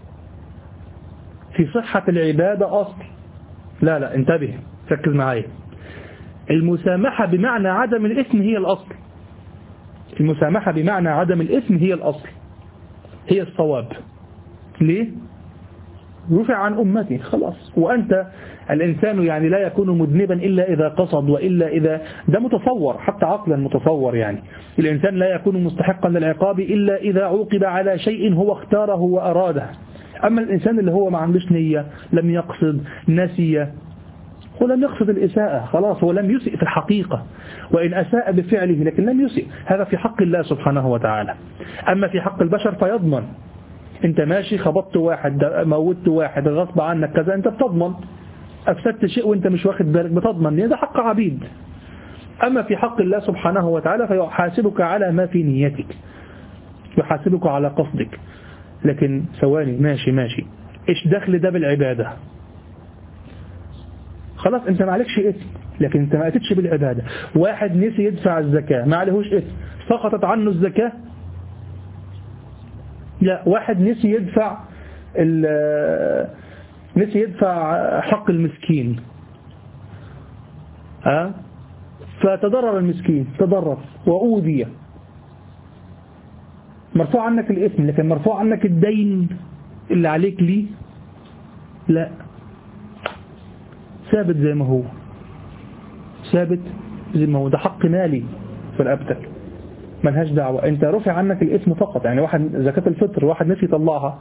في صحة العبادة أصل، لا لا انتبه ركز معايا. المسامحة بمعنى عدم الإثم هي الأصل، المسامحة بمعنى عدم الإثم هي الأصل، هي الصواب. ليه؟ رفع عن أمتي خلاص. وأنت الإنسان يعني لا يكون مذنبا إلا إذا قصد، وإلا إذا ده متصور حتى عقلا متصور، يعني الإنسان لا يكون مستحقا للعقاب إلا إذا عوقب على شيء هو اختاره وأراده. أما الإنسان اللي هو ما عندوش نية، لم يقصد، نسي، هو لم يقصد الإساءة خلاص، هو لم يسئ في الحقيقة، وإن أساء بفعله لكن لم يسئ، هذا في حق الله سبحانه وتعالى. أما في حق البشر فيضمن. انت ماشي خبطت واحد، موتت واحد غصب عنك كذا، انت بتضمن. أفسدت شيء وانت مش واخد بالك بتضمن، ده حق عبيد. أما في حق الله سبحانه وتعالى فيحاسبك على ما في نيتك، يحاسبك على قصدك. لكن ثواني، ماشي ماشي ايش دخل ده بالعبادة؟ خلاص انت ما عليكش اسم، لكن انت ما اتتش بالعبادة. واحد نسي يدفع الزكاة ما عليهوش اسم، سقطت عنه الزكاة؟ لا. واحد نسي يدفع نسي يدفع حق المسكين، ها فتضرر المسكين، تضرر وأوذي، مرفوع عنك الاسم، لكن مرفوع عنك الدين اللي عليك ليه؟ لا، ثابت زي ما هو، ثابت زي ما هو، ده حق مالي في رقبتك ملهاش دعوة. انت رفع عنك الاسم فقط. يعني واحد زكاة الفطر واحد نسي يطلعها،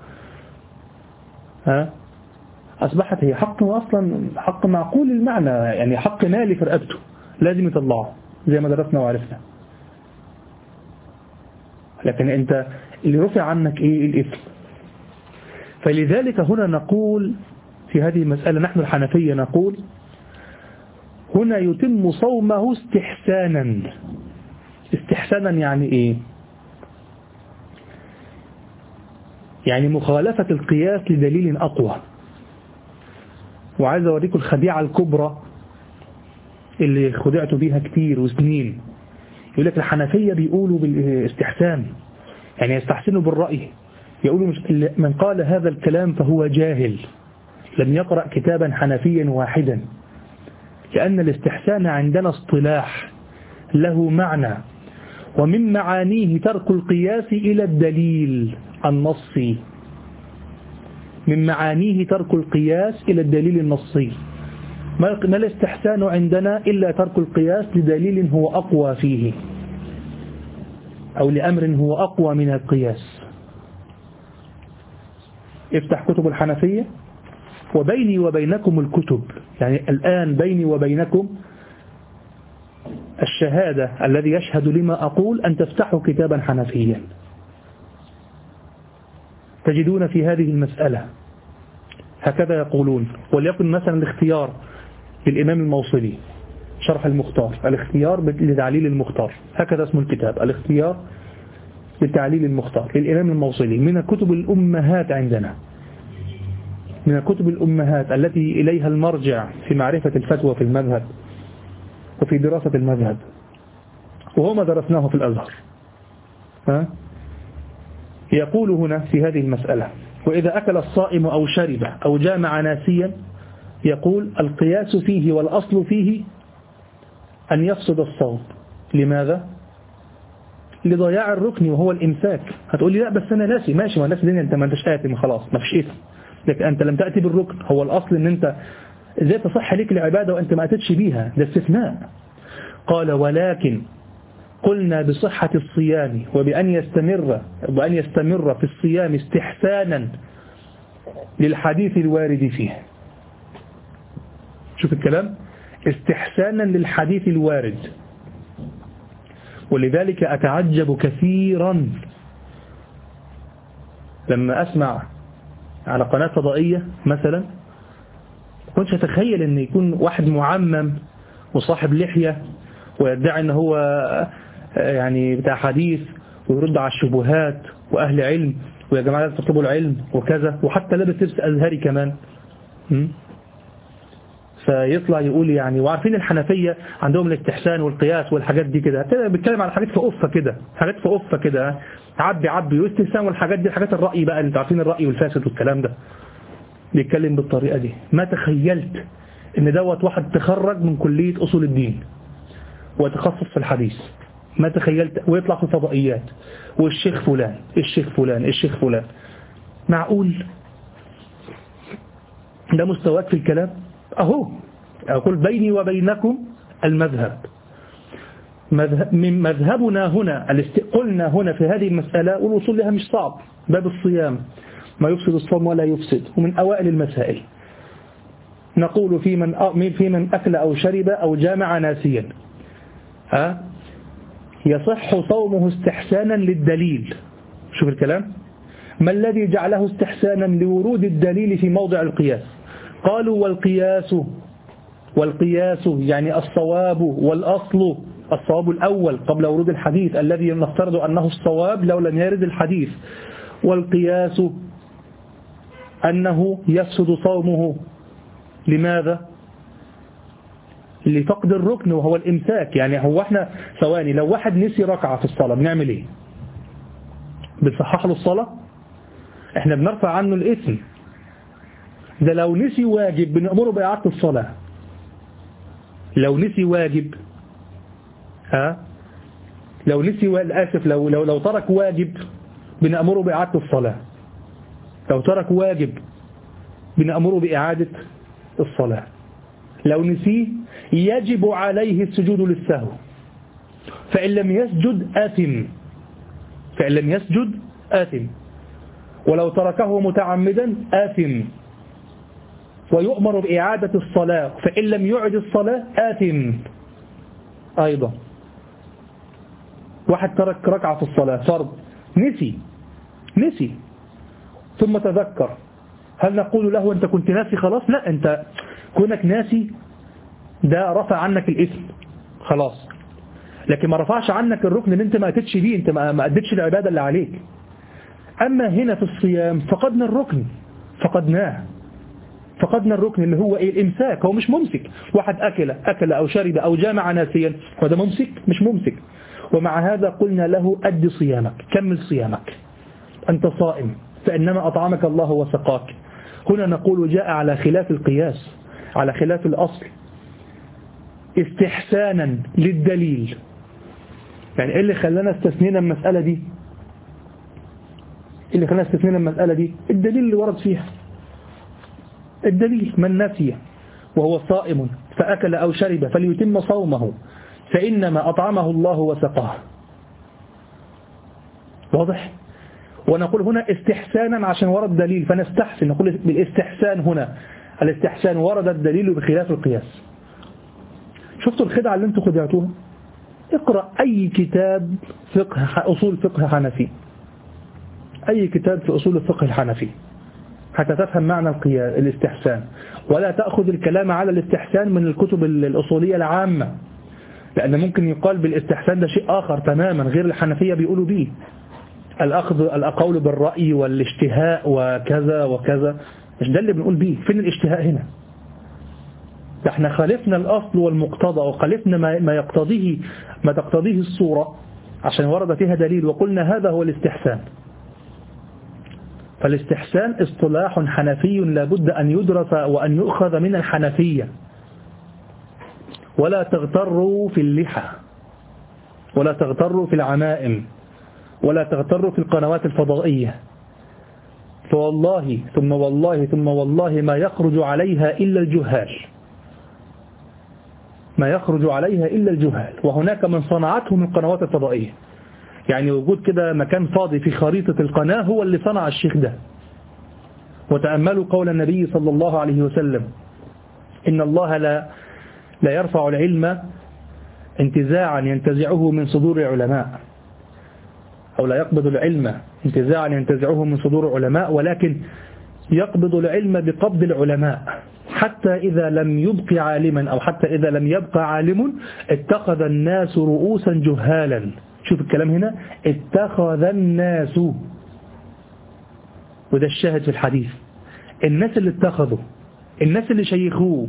ها أصبحت هي حق أصلا، حق معقول المعنى، يعني حق مالي في رقبته لازم يطلعه، زي ما درسنا وعرفنا. لكن أنت اللي رفع عنك إيه؟ الإثم. فلذلك هنا نقول في هذه المسألة نحن الحنفية نقول هنا يتم صومه استحسانا. استحسانا يعني إيه؟ يعني مخالفة القياس لدليل أقوى. وعايز أوريكم الخديعة الكبرى اللي خدعتوا بيها كتير وسنين. يقول لك الحنفية بيقولوا بالاستحسان، يعني يستحسنوا بالرأي. يقولوا مش من قال هذا الكلام فهو جاهل لم يقرأ كتابا حنفيا واحدا، لأن الاستحسان عندنا اصطلاح له معنى، ومن معانيه ترك القياس إلى الدليل النصي. من معانيه ترك القياس إلى الدليل النصي. ما الاستحسان عندنا إلا ترك القياس لدليل هو أقوى فيه، أو لأمر هو أقوى من القياس. افتح كتب الحنفية، وبيني وبينكم الكتب، يعني الآن بيني وبينكم الشهادة الذي يشهد لما أقول أن تفتحوا كتابا حنفيا تجدون في هذه المسألة هكذا يقولون. وليكن مثلا الاختيار للإمام الموصلي شرح المختار، الاختيار لتعليل المختار، هكذا اسم الكتاب، الاختيار لتعليل المختار للإمام الموصلي، من الكتب الأمهات عندنا، من الكتب الأمهات التي إليها المرجع في معرفة الفتوى في المذهب وفي دراسة المذهب، وهو ما درسناه في الأزهر. ها؟ يقول هنا في هذه المسألة: وإذا أكل الصائم أو شرب أو جامع ناسيا، يقول القياس فيه والأصل فيه أن يفسد الصوم. لماذا؟ لضياع الركن وهو الإمساك. هتقول لي لا بس أنا ناسي. ماشي، ما ناسي دنيا، أنت ما أنتش آثم خلاص، ما فيش إثم، لكن أنت لم تأتي بالركن. هو الأصل أن أنت إزاي تصح لك العبادة وأنت ما أتتش بيها؟ ده استثناء. قال: ولكن قلنا بصحة الصيام وبأن يستمر وبأن يستمر في الصيام استحسانا للحديث الوارد فيه. شوف الكلام، استحسانا للحديث الوارد. ولذلك أتعجب كثيرا لما أسمع على قناة فضائية مثلا، كنتش أتخيل أن يكون واحد معمم وصاحب لحية ويدعي أنه هو يعني بتاع حديث ويرد على الشبهات وأهل علم، ويا جماعة لا تطلبوا العلم وكذا، وحتى لابس لبس أزهري كمان. م? فيطلع يقول يعني، وعارفين الحنفية عندهم الاستحسان والقياس والحاجات دي كده، بيتكلم على حاجات في قفة كده، حاجات في قفة كده، عبي عبي واستحسان والحاجات دي، حاجات الرأي بقى، انتوا عارفين الرأي والفاسد والكلام ده، بيتكلم بالطريقة دي. ما تخيلت ان دوت واحد تخرج من كلية أصول الدين وتخصص في الحديث، ما تخيلت، ويطلع في فضائيات والشيخ فلان الشيخ فلان الشيخ فلان. معقول ده مستواك في الكلام؟ أهو أقول بيني وبينكم المذهب، مذهب من مذهبنا هنا، قلنا هنا في هذه المسألة، والوصول لها مش صعب، باب الصيام ما يفسد الصوم ولا يفسد، ومن أوائل المسائل. نقول في من في من أكل أو شرب أو جامع ناسيا، ها يصح صومه استحسانا للدليل. شوف الكلام، ما الذي جعله استحسانا؟ لورود الدليل في موضع القياس. قالوا والقياس والقياس يعني الصواب والأصل، الصواب الأول قبل ورود الحديث الذي نفترض أنه الصواب لو لم يرد الحديث، والقياس أنه يفسد صومه. لماذا؟ لفقد الركن وهو الإمساك. يعني هو احنا ثواني، لو واحد نسي ركعة في الصلاة بنعمل ايه؟ بنصحح له الصلاة؟ احنا بنرفع عنه الإثم. ده لو نسي واجب بنأمره بإعادة الصلاة. لو نسي واجب، ها لو نسي و... آسف لو لو لو ترك واجب بنأمره بإعادة الصلاة. لو ترك واجب بنأمره بإعادة الصلاة. لو نسيه يجب عليه السجود للسهو، فإن لم يسجد آثم، فإن لم يسجد آثم، ولو تركه متعمدا آثم، ويؤمر بإعادة الصلاة، فإن لم يعد الصلاة آثم أيضا. واحد ترك ركعة في الصلاة فرض، نسي نسي ثم تذكر، هل نقول له أنت كنت ناسي خلاص؟ لا، أنت كونك ناسي ده رفع عنك الإثم خلاص، لكن ما رفعش عنك الركن اللي أنت ما أتتش بيه، أنت ما أدتش العبادة اللي عليك. أما هنا في الصيام فقدنا الركن، فقدناه فقدنا الركن اللي هو إيه؟ الإمساك. هو مش ممسك، واحد أكل أكل أو شرب أو جامع ناسيا، وهذا ممسك؟ مش ممسك. ومع هذا قلنا له أد صيامك، كمل صيامك، أنت صائم فإنما أطعمك الله وسقاك. هنا نقول جاء على خلاف القياس، على خلاف الأصل، استحسانا للدليل. يعني إيه اللي خلانا استثنينا المسألة دي؟ إيه اللي خلانا استثنينا المسألة دي؟ الدليل اللي ورد فيها. الدليل: من نسي وهو صائم فأكل أو شرب فليتم صومه فإنما أطعمه الله وسقاه. واضح؟ ونقول هنا استحسانا عشان ورد دليل فنستحسن، نقول بالاستحسان هنا. الاستحسان ورد الدليل بخلاف القياس. شفتوا الخدعة اللي انتم خدعتوها؟ اقرأ أي كتاب فقه أصول فقه حنفي، أي كتاب في أصول الفقه الحنفي حتى تفهم معنى القياس الاستحسان، ولا تأخذ الكلام على الاستحسان من الكتب الأصولية العامة، لأن ممكن يقال بالاستحسان ده شيء آخر تماما غير الحنفية بيقولوا به، الأخذ القول بالرأي والاشتهاء وكذا وكذا. مش ده اللي بنقول به. فين الاشتهاء هنا؟ ده احنا خالفنا الأصل والمقتضى، وخالفنا ما, ما يقتضيه ما تقتضيه الصورة عشان ورد فيها دليل، وقلنا هذا هو الاستحسان. فالاستحسان اصطلاح حنفي لابد أن يدرس وأن يؤخذ من الحنفية. ولا تغتروا في اللحى، ولا تغتروا في العمائم، ولا تغتروا في القنوات الفضائية، فوالله ثم والله ثم والله ما يخرج عليها إلا الجهال، ما يخرج عليها إلا الجهال. وهناك من صنعته من القنوات الفضائية، يعني وجود كده مكان فاضي في خريطة القناة هو اللي صنع الشيخ ده. وتأملوا قول النبي صلى الله عليه وسلم: إن الله لا لا يرفع العلم انتزاعا ينتزعه من صدور علماء، أو لا يقبض العلم انتزاعا ينتزعه من صدور علماء، ولكن يقبض العلم بقبض العلماء، حتى إذا لم يبق عالما أو حتى إذا لم يبقى عالم اتخذ الناس رؤوسا جهالا. شوف الكلام هنا، اتخذ الناس، وده الشاهد في الحديث. الناس اللي اتخذوا، الناس اللي شيخوه،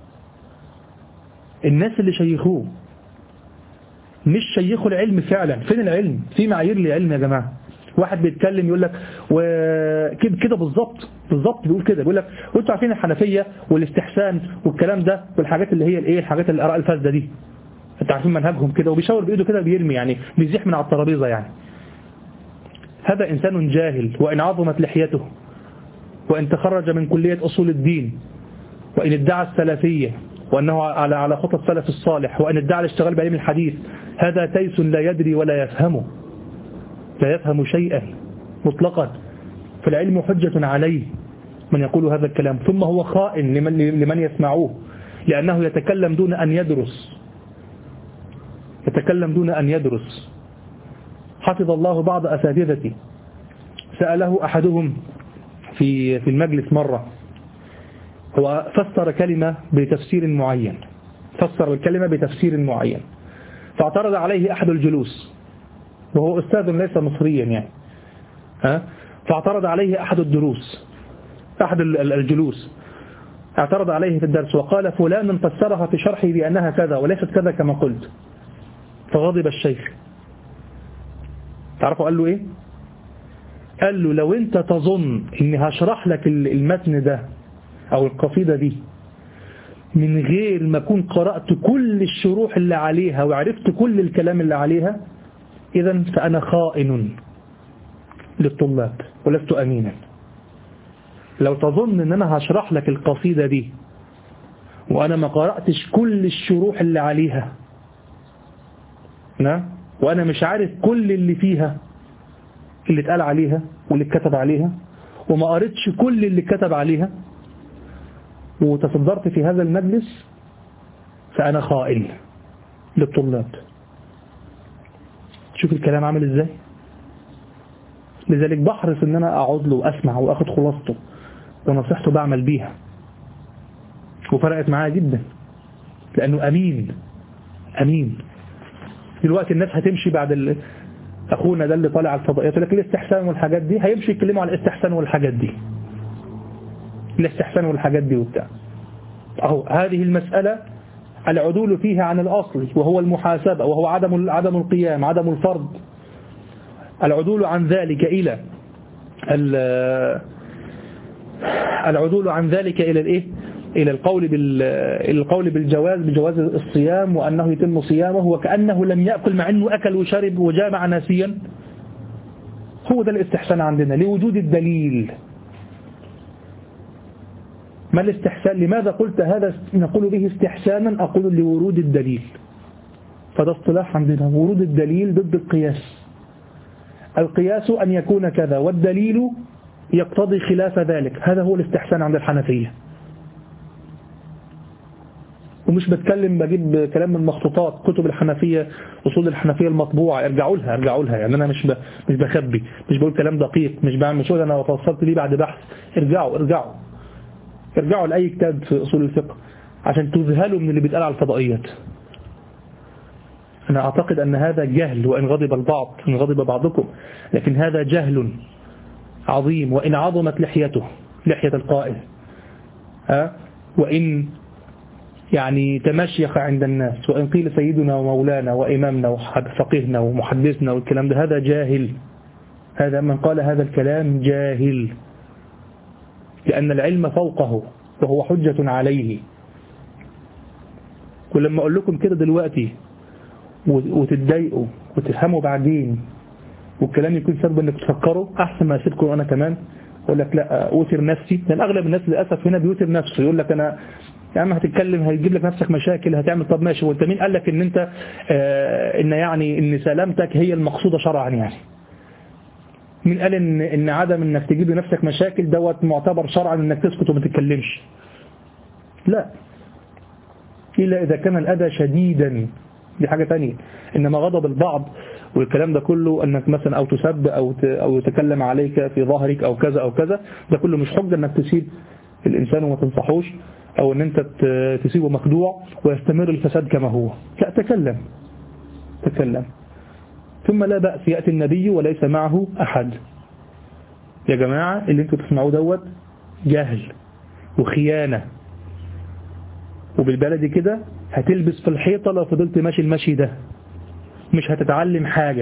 الناس اللي شيخوه مش شيخوا العلم فعلا. فين العلم؟ في معايير للعلم يا جماعة. واحد بيتكلم يقول لك وكده كده بالظبط بالظبط بيقول كده، بيقول لك وانتوا عارفين الحنفية والاستحسان والكلام ده والحاجات اللي هي الايه الحاجات الآراء الفاسدة دي، انتوا عارفين منهجهم كده، وبيشاور بإيده كده بيرمي، يعني بيزيح من على الترابيزة. يعني هذا إنسان جاهل، وإن عظمت لحيته، وإن تخرج من كلية أصول الدين، وإن ادعى السلفية وأنه على على خطى السلف الصالح، وإن ادعى الاشتغال بعلم الحديث، هذا تيس لا يدري ولا يفهمه، لا يفهم شيئا مطلقا. فالعلم حجة عليه من يقول هذا الكلام، ثم هو خائن لمن, لمن يسمعوه، لأنه يتكلم دون أن يدرس، يتكلم دون أن يدرس. حفظ الله بعض أساتذتي، سأله أحدهم في في المجلس مرة، هو فسر كلمة بتفسير معين، فسر الكلمة بتفسير معين، فاعترض عليه أحد الجلوس، وهو أستاذ ليس مصريا يعني، ها فاعترض عليه أحد الدروس، أحد الجلوس اعترض عليه في الدرس وقال: فلان فسرها في شرحي بأنها كذا وليست كذا كما قلت. فغضب الشيخ. تعرفوا قال له إيه؟ قال له: لو أنت تظن إني هشرح لك المتن ده أو القصيدة دي من غير ما أكون قرأت كل الشروح اللي عليها وعرفت كل الكلام اللي عليها، إذن فأنا خائن للطلاب ولست أمينا. لو تظن إن أنا هشرح لك القصيدة دي وأنا ما قرأتش كل الشروح اللي عليها، نعم، وأنا مش عارف كل اللي فيها، اللي اتقال عليها واللي اتكتب عليها، وما قرأتش كل اللي اتكتب عليها، وتصدرت في هذا المجلس، فأنا خائن للطلاب. شوف الكلام عامل ازاي. لذلك بحرص ان انا اقعد له واسمع واخد خلاصته ونصيحته بعمل بيها، وفرقت معايا جدا لانه امين امين. دلوقتي الناس هتمشي بعد ال... اخونا ده اللي طالع على الفضائيات لكن الاستحسان والحاجات دي هيمشي يتكلموا على الاستحسان والحاجات دي الاستحسان والحاجات دي وبتاع. اهو هذه المسألة العدول فيها عن الأصل وهو المحاسبة وهو عدم عدم القيام عدم الفرض، العدول عن ذلك إلى العدول عن ذلك إلى الإيه إلى القول بال القول بالجواز بجواز الصيام وأنه يتم صيامه وكأنه لم يأكل مع أنه أكل وشرب وجامع ناسيا. هو ده الاستحسان عندنا لوجود الدليل. ما الاستحسان؟ لماذا قلت هذا نقول به استحسانا؟ أقول لورود الدليل. فده اصطلاح عندنا، ورود الدليل ضد القياس. القياس أن يكون كذا والدليل يقتضي خلاف ذلك، هذا هو الاستحسان عند الحنفية. ومش بتكلم بجيب كلام من مخطوطات كتب الحنفية، أصول الحنفية المطبوعة، ارجعوا لها ارجعوا لها يعني أنا مش ب... مش بخبي، مش بقول كلام دقيق، مش بعمل مش أنا وصلت ليه بعد بحث. ارجعوا ارجعوا ارجعوا لأي كتاب في أصول الفقه عشان تذهلوا من اللي بيتقال على الفضائيات. أنا أعتقد أن هذا جهل، وإن غضب البعض إن غضب بعضكم، لكن هذا جهل عظيم. وإن عظمت لحيته لحية القائل ها وإن يعني تمشيخ عند الناس، وإن قيل سيدنا ومولانا وإمامنا وفقيهنا ومحدثنا والكلام ده، هذا جاهل. هذا من قال هذا الكلام جاهل، لأن العلم فوقه وهو حجة عليه. ولما أقول لكم كده دلوقتي وتتضايقوا وتفهموا بعدين والكلام يكون سبب انك تفكروا، احسن ما اسيبكم انا كمان اقول لك لا اوتر نفسي. لان اغلب الناس للاسف هنا بيوتر نفسه، يقول لك انا يا عم هتتكلم هيجيب لك نفسك مشاكل هتعمل. طب ماشي، وانت مين قال لك ان انت آه ان يعني ان سلامتك هي المقصوده شرعا؟ يعني مين قال ان ان عدم انك تجيب لنفسك مشاكل دوت معتبر شرعا انك تسكت وما تتكلمش؟ لا، الا اذا كان الاذى شديدا، دي حاجة تانية. إنما غضب البعض والكلام ده كله أنك مثلا أو تسب أو أو يتكلم عليك في ظهرك أو كذا أو كذا، ده كله مش حجة أنك تسيب الإنسان وما تنصحوش، أو أن أنت تسيبه مخدوع ويستمر الفساد كما هو. لا، تكلم تكلم. ثم لا بأس يأتي النبي وليس معه أحد. يا جماعة اللي أنتوا تسمعوه دوت جهل وخيانة، وبالبلدي كده هتلبس في الحيطة لو فضلت ماشي المشي ده، مش هتتعلم حاجة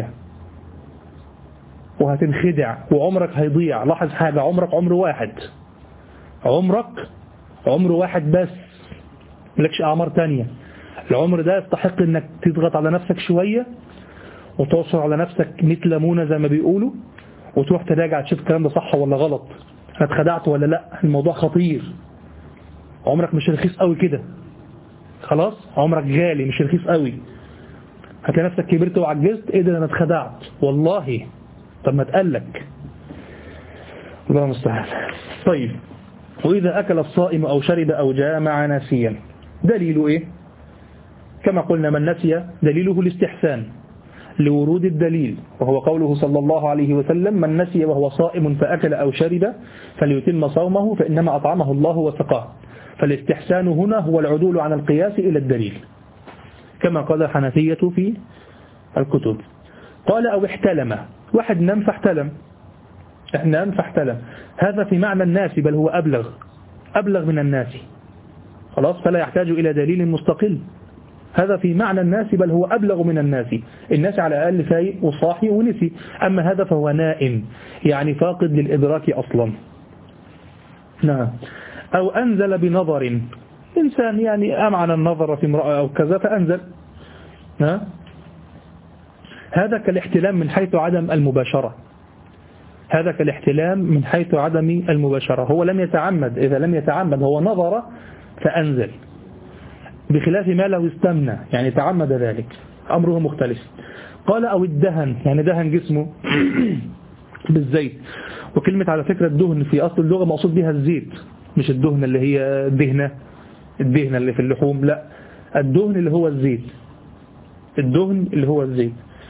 وهتنخدع وعمرك هيضيع. لاحظ حاجة، عمرك عمر واحد، عمرك عمر واحد بس، ملكش أعمار تانية. العمر ده يستحق انك تضغط على نفسك شوية وتوصل على نفسك مية ليمونة زي ما بيقولوا، وتروح تراجع تشوف الكلام ده صح ولا غلط، انا اتخدعت ولا لا. الموضوع خطير، عمرك مش رخيص قوي كده، خلاص عمرك غالي مش رخيص قوي. هتلاقي نفسك كبرت وعجزت، ايه ده انا اتخدعت والله. طب ما تقلك، الله المستعان. طيب، وإذا أكل الصائم أو شرب أو جامع ناسيا، دليله إيه؟ كما قلنا من نسي دليله الاستحسان لورود الدليل، وهو قوله صلى الله عليه وسلم: من نسي وهو صائم فأكل أو شرب فليتم صومه فإنما أطعمه الله وسقاه. فالاستحسان هنا هو العدول عن القياس إلى الدليل، كما قال الحنفية في الكتب. قال: أو احتلم، واحد نام فاحتلم، نام فاحتلم، هذا في معنى الناس، بل هو أبلغ أبلغ من الناس، خلاص، فلا يحتاج إلى دليل مستقل. هذا في معنى الناس بل هو أبلغ من الناس. الناس على الأقل فايق وصاحي ونسي، أما هذا فهو نائم، يعني فاقد للإدراك أصلا. نعم. أو أنزل بنظر، إنسان يعني أمعن النظر في امرأة أو كذا فأنزل، ها؟ هذا كالاحتلام من حيث عدم المباشرة، هذا كالاحتلام من حيث عدم المباشرة. هو لم يتعمد، إذا لم يتعمد هو نظر فأنزل، بخلاف ما لو استمنى يعني تعمد ذلك، أمره مختلف. قال: أو الدهن، يعني دهن جسمه بالزيت. وكلمة على فكرة الدهن في أصل اللغة مقصود بها الزيت، مش الدهن اللي هي دهنة الدهنة اللي في اللحوم، لا، الدهن اللي هو الزيت، الدهن اللي هو الزيت.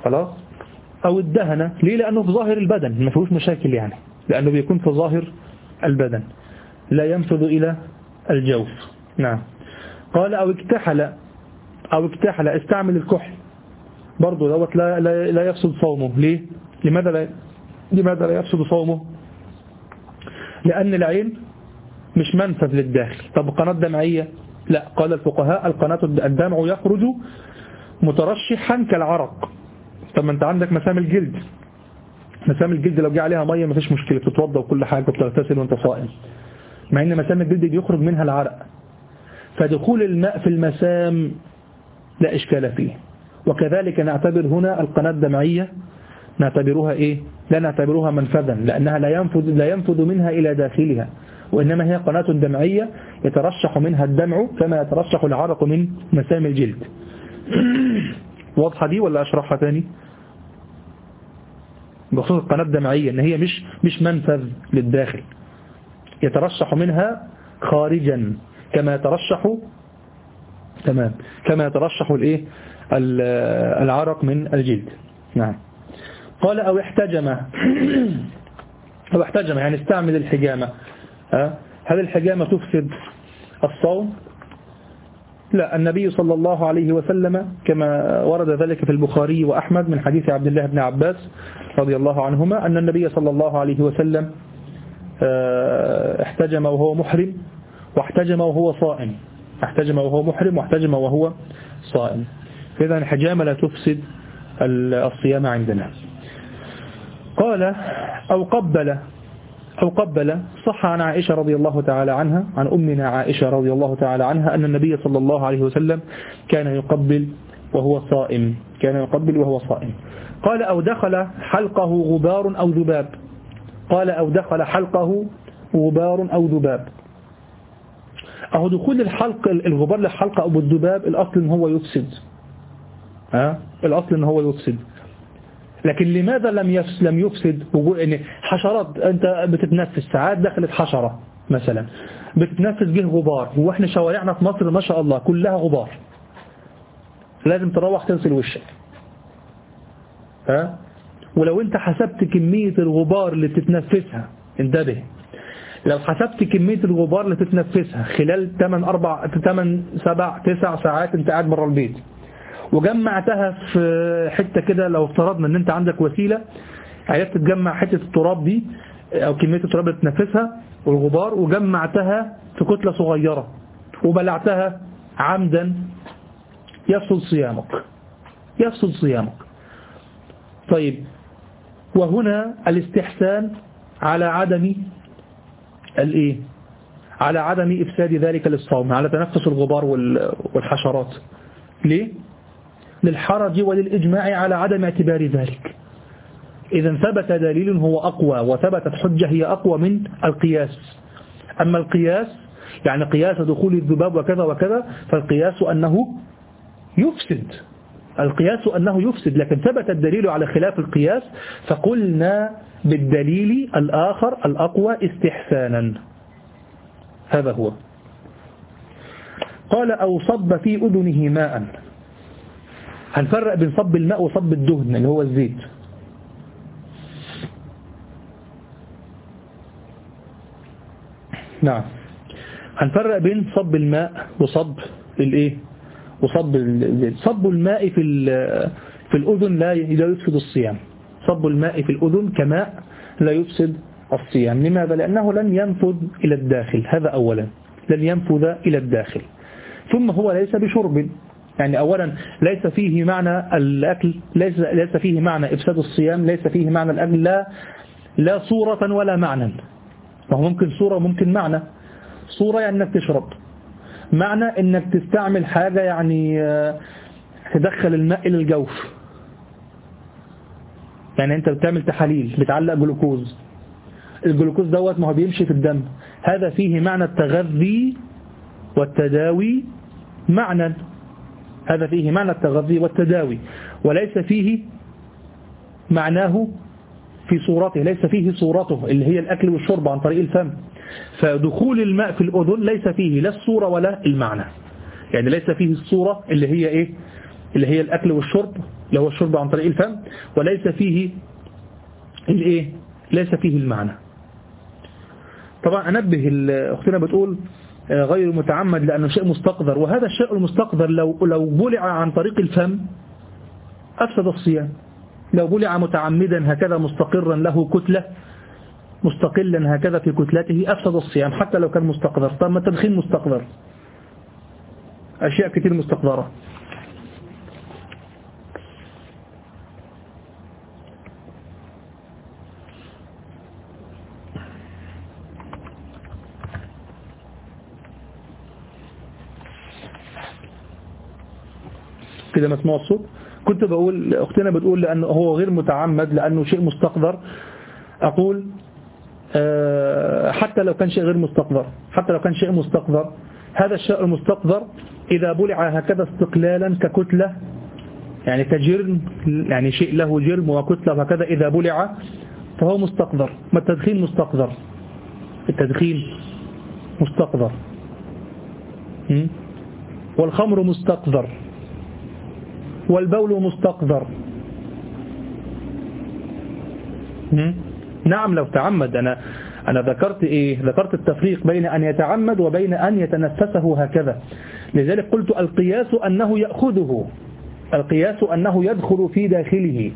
خلاص، أو الدهن. ليه؟ لأنه في ظاهر البدن ما فيهوش مشاكل يعني، لأنه بيكون في ظاهر البدن لا ينفذ إلى الجوف. نعم. قال أو اكتحل، أو اكتحل استعمل الكحل برضو دوت لا, لا, لا يفسد صومه. ليه؟ لماذا لا, لماذا لا يفسد صومه؟ لأن العين مش منفذ للداخل. طب قناة دمعية؟ لا، قال الفقهاء القناة الدمع يخرج مترشحا كالعرق. طب ما انت عندك مسام الجلد، مسام الجلد لو جه عليها مية ما فيش مشكلة، بتتوضى وكل حاجة وبتغتسل وانت صائم، مع ان مسام الجلد بيخرج منها العرق. فدخول الماء في المسام لا إشكال فيه. وكذلك نعتبر هنا القناة الدمعية نعتبرها إيه؟ لا نعتبرها منفذا، لأنها لا ينفذ, لا ينفذ منها إلى داخلها، وإنما هي قناة دمعية يترشح منها الدمع كما يترشح العرق من مسام الجلد. واضحة دي ولا أشرحها تاني؟ بخصوص القناة الدمعية إن هي مش مش منفذ للداخل، يترشح منها خارجا كما يترشح تمام كما يترشح الايه العرق من الجلد. نعم. قال أو احتجم، أو احتجم يعني استعمل الحجامة. هل الحجامة تفسد الصوم؟ لا، النبي صلى الله عليه وسلم كما ورد ذلك في البخاري وأحمد من حديث عبد الله بن عباس رضي الله عنهما أن النبي صلى الله عليه وسلم احتجم وهو محرم واحتجم وهو صائم، احتجم وهو محرم واحتجم وهو صائم. فإذا الحجامة لا تفسد الصيام عندنا. قال أو قبل، أو قبل صح عن عائشة رضي الله تعالى عنها، عن أمنا عائشة رضي الله تعالى عنها أن النبي صلى الله عليه وسلم كان يقبل وهو صائم، كان يقبل وهو صائم. قال أو دخل حلقه غبار أو ذباب، قال أو دخل حلقه غبار أو ذباب. أهو دخول الحلق الغبار للحلقة أو الذباب الأصل إن هو يفسد، ها الأصل إن هو يفسد. لكن لماذا لم يفسد لم يفسد وجود إن حشرات أنت بتتنفس ساعات دخلت حشرة مثلا بتتنفس به غبار، هو احنا شوارعنا في مصر ما شاء الله كلها غبار، لازم تروح تغسل وشك، ها ولو انت حسبت كمية الغبار اللي بتتنفسها، انتبه، لو حسبت كمية الغبار اللي تتنفسها خلال ثمانية أربعة ثمانية سبعة تسعة ساعات انت قاعد بره البيت، وجمعتها في حتة كده، لو افترضنا ان انت عندك وسيلة عرفت تجمع حتة التراب دي او كمية التراب اللي تتنفسها والغبار وجمعتها في كتلة صغيرة وبلعتها عمدا، يفسد صيامك، يفسد صيامك. طيب، وهنا الاستحسان على عدم الايه على عدم افساد ذلك للصوم، على تنفس الغبار والحشرات. ليه؟ للحرج وللإجماع على عدم اعتبار ذلك. إذا ثبت دليل هو أقوى وثبتت حجة هي أقوى من القياس. أما القياس يعني قياس دخول الذباب وكذا وكذا، فالقياس أنه يفسد، القياس أنه يفسد، لكن ثبت الدليل على خلاف القياس فقلنا بالدليل الآخر الأقوى استحسانا. هذا هو. قال أو صب في أذنه ماء. هنفرق بين صب الماء وصب الدهن اللي هو الزيت. نعم، هنفرق بين صب الماء وصب الايه وصب الزيت. صب الماء في في الأذن لا يفسد الصيام، صب الماء في الأذن كماء لا يفسد الصيام. لماذا؟ لأنه لن ينفذ إلى الداخل، هذا أولا، لن ينفذ إلى الداخل. ثم هو ليس بشرب، يعني أولا ليس فيه معنى الأكل، ليس ليس فيه معنى إفساد الصيام، ليس فيه معنى الأكل، لا لا صورة ولا معنى. وهو ممكن صورة ممكن معنى. صورة يعني أنك تشرب، معنى أنك تستعمل حاجة يعني تدخل الماء إلى الجوف، يعني أنت بتعمل تحاليل بتعلق جلوكوز، الجلوكوز دوت ما هو بيمشي في الدم، هذا فيه معنى التغذي والتداوي معنى، هذا فيه معنى التغذي والتداوي، وليس فيه معناه في صورته، ليس فيه صورته اللي هي الأكل والشرب عن طريق الفم. فدخول الماء في الأذن ليس فيه لا الصورة ولا المعنى، يعني ليس فيه الصورة اللي هي إيه اللي هي الأكل والشرب، اللي هو الشرب عن طريق الفم، وليس فيه الايه ليس فيه المعنى. طبعا أنبه أختنا بتقول غير متعمد لأنه شيء مستقذر، وهذا الشيء المستقذر لو لو بلع عن طريق الفم أفسد الصيام. لو بلع متعمدا هكذا مستقرا له كتلة مستقلا هكذا في كتلته أفسد الصيام حتى لو كان مستقذر. طب ما التدخين مستقذر، أشياء كتير مستقذرة. كده مسموع الصوت. كنت بقول أختنا بتقول لأنه هو غير متعمد لأنه شيء مستقذر. أقول حتى لو كان شيء غير مستقذر، حتى لو كان شيء مستقذر، هذا الشيء المستقذر إذا بلع هكذا استقلالا ككتلة، يعني كجرم، يعني شيء له جرم وكتلة وهكذا إذا بلع فهو مستقذر. ما التدخين مستقذر، التدخين مستقذر، والخمر مستقذر، والبول مستقذر. نعم لو تعمد. أنا أنا ذكرت إيه؟ ذكرت التفريق بين أن يتعمد وبين أن يتنفسه هكذا. لذلك قلت القياس أنه يأخذه، القياس أنه يدخل في داخله،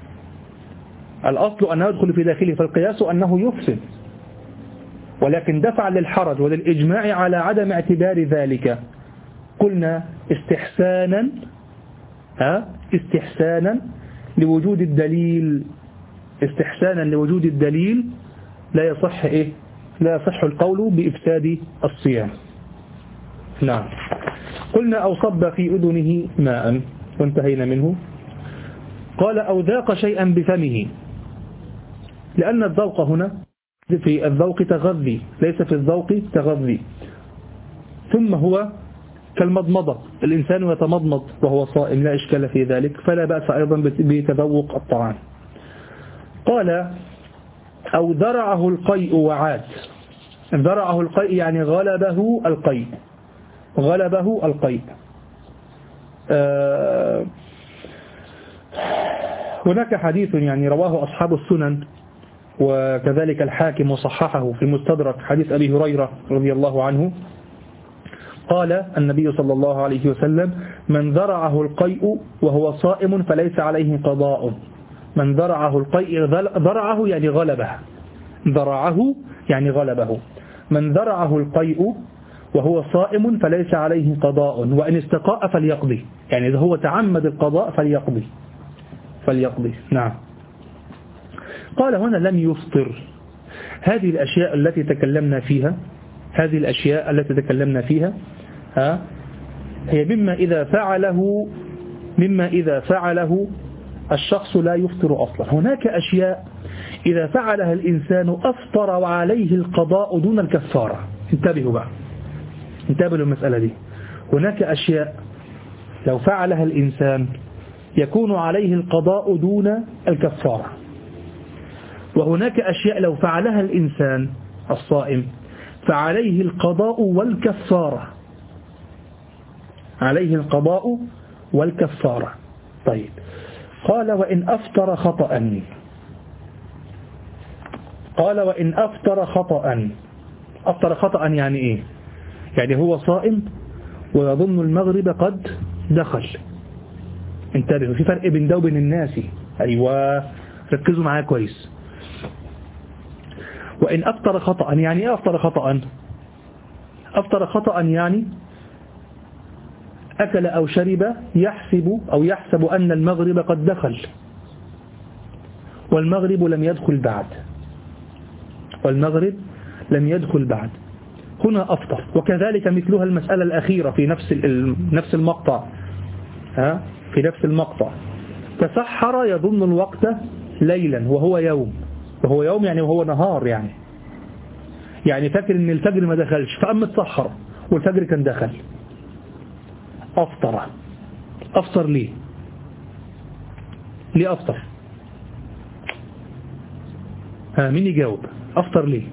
الأصل أنه يدخل في داخله، فالقياس أنه يفسد. ولكن دفع للحرج وللإجماع على عدم اعتبار ذلك قلنا استحسانا ها استحسانا لوجود الدليل، استحسانا لوجود الدليل لا يصح إيه لا يصح القول بإفساد الصيام. نعم. قلنا أو صب في أذنه ماء وانتهينا منه. قال أو ذاق شيئا بفمه، لأن الذوق هنا في الذوق تغذي، ليس في الذوق تغذي. ثم هو كالمضمضة، الإنسان يتمضمض وهو صائم لا إشكال في ذلك، فلا بأس أيضا بتذوق الطعام. قال أو ذرعه القيء وعاد. ذرعه القيء يعني غلبه القيء، غلبه القيء. آه هناك حديث يعني رواه أصحاب السنن وكذلك الحاكم وصححه في المستدرك، حديث أبي هريرة رضي الله عنه قال النبي صلى الله عليه وسلم من ذرعه القيء وهو صائم فليس عليه قضاء. من ذرعه القيء، ذرعه يعني غلبه، ذرعه يعني غلبه. من ذرعه القيء وهو صائم فليس عليه قضاء، وإن استقاء فليقضي، يعني إذا هو تعمد القضاء فليقضي فليقضي. نعم. قال هنا لم يفطر. هذه الأشياء التي تكلمنا فيها هذه الأشياء التي تكلمنا فيها ها هي مما إذا فعله مما إذا فعله الشخص لا يفطر أصلا. هناك أشياء إذا فعلها الإنسان أفطر وعليه القضاء دون الكفارة. انتبهوا بقى، انتبهوا للمسألة دي. هناك أشياء لو فعلها الإنسان يكون عليه القضاء دون الكفارة، وهناك أشياء لو فعلها الإنسان الصائم فعليه القضاء والكفارة، عليه القضاء والكفارة. طيب قال وإن أفطر خطأ، قال وإن أفطر خطأ. أفطر خطأ يعني إيه؟ يعني هو صائم ويظن المغرب قد دخل. انتبهوا، في فرق بين ده وبين الناس. أيوة ركزوا معايا كويس. وإن أفطر خطأ يعني إيه؟ أفطر خطأ أفطر خطأ يعني أكل أو شرب يحسب أو يحسب أن المغرب قد دخل والمغرب لم يدخل بعد والمغرب لم يدخل بعد هنا أفطر. وكذلك مثلها المسألة الأخيرة في نفس نفس المقطع ها في نفس المقطع تسحر يظن الوقت ليلا وهو يوم، وهو يوم يعني وهو نهار، يعني يعني فاكر ان الفجر ما دخلش فقام متسحر والفجر كان دخل. أفطر. أفطر ليه؟ ليه أفطر؟ ها مين يجاوب؟ أفطر ليه؟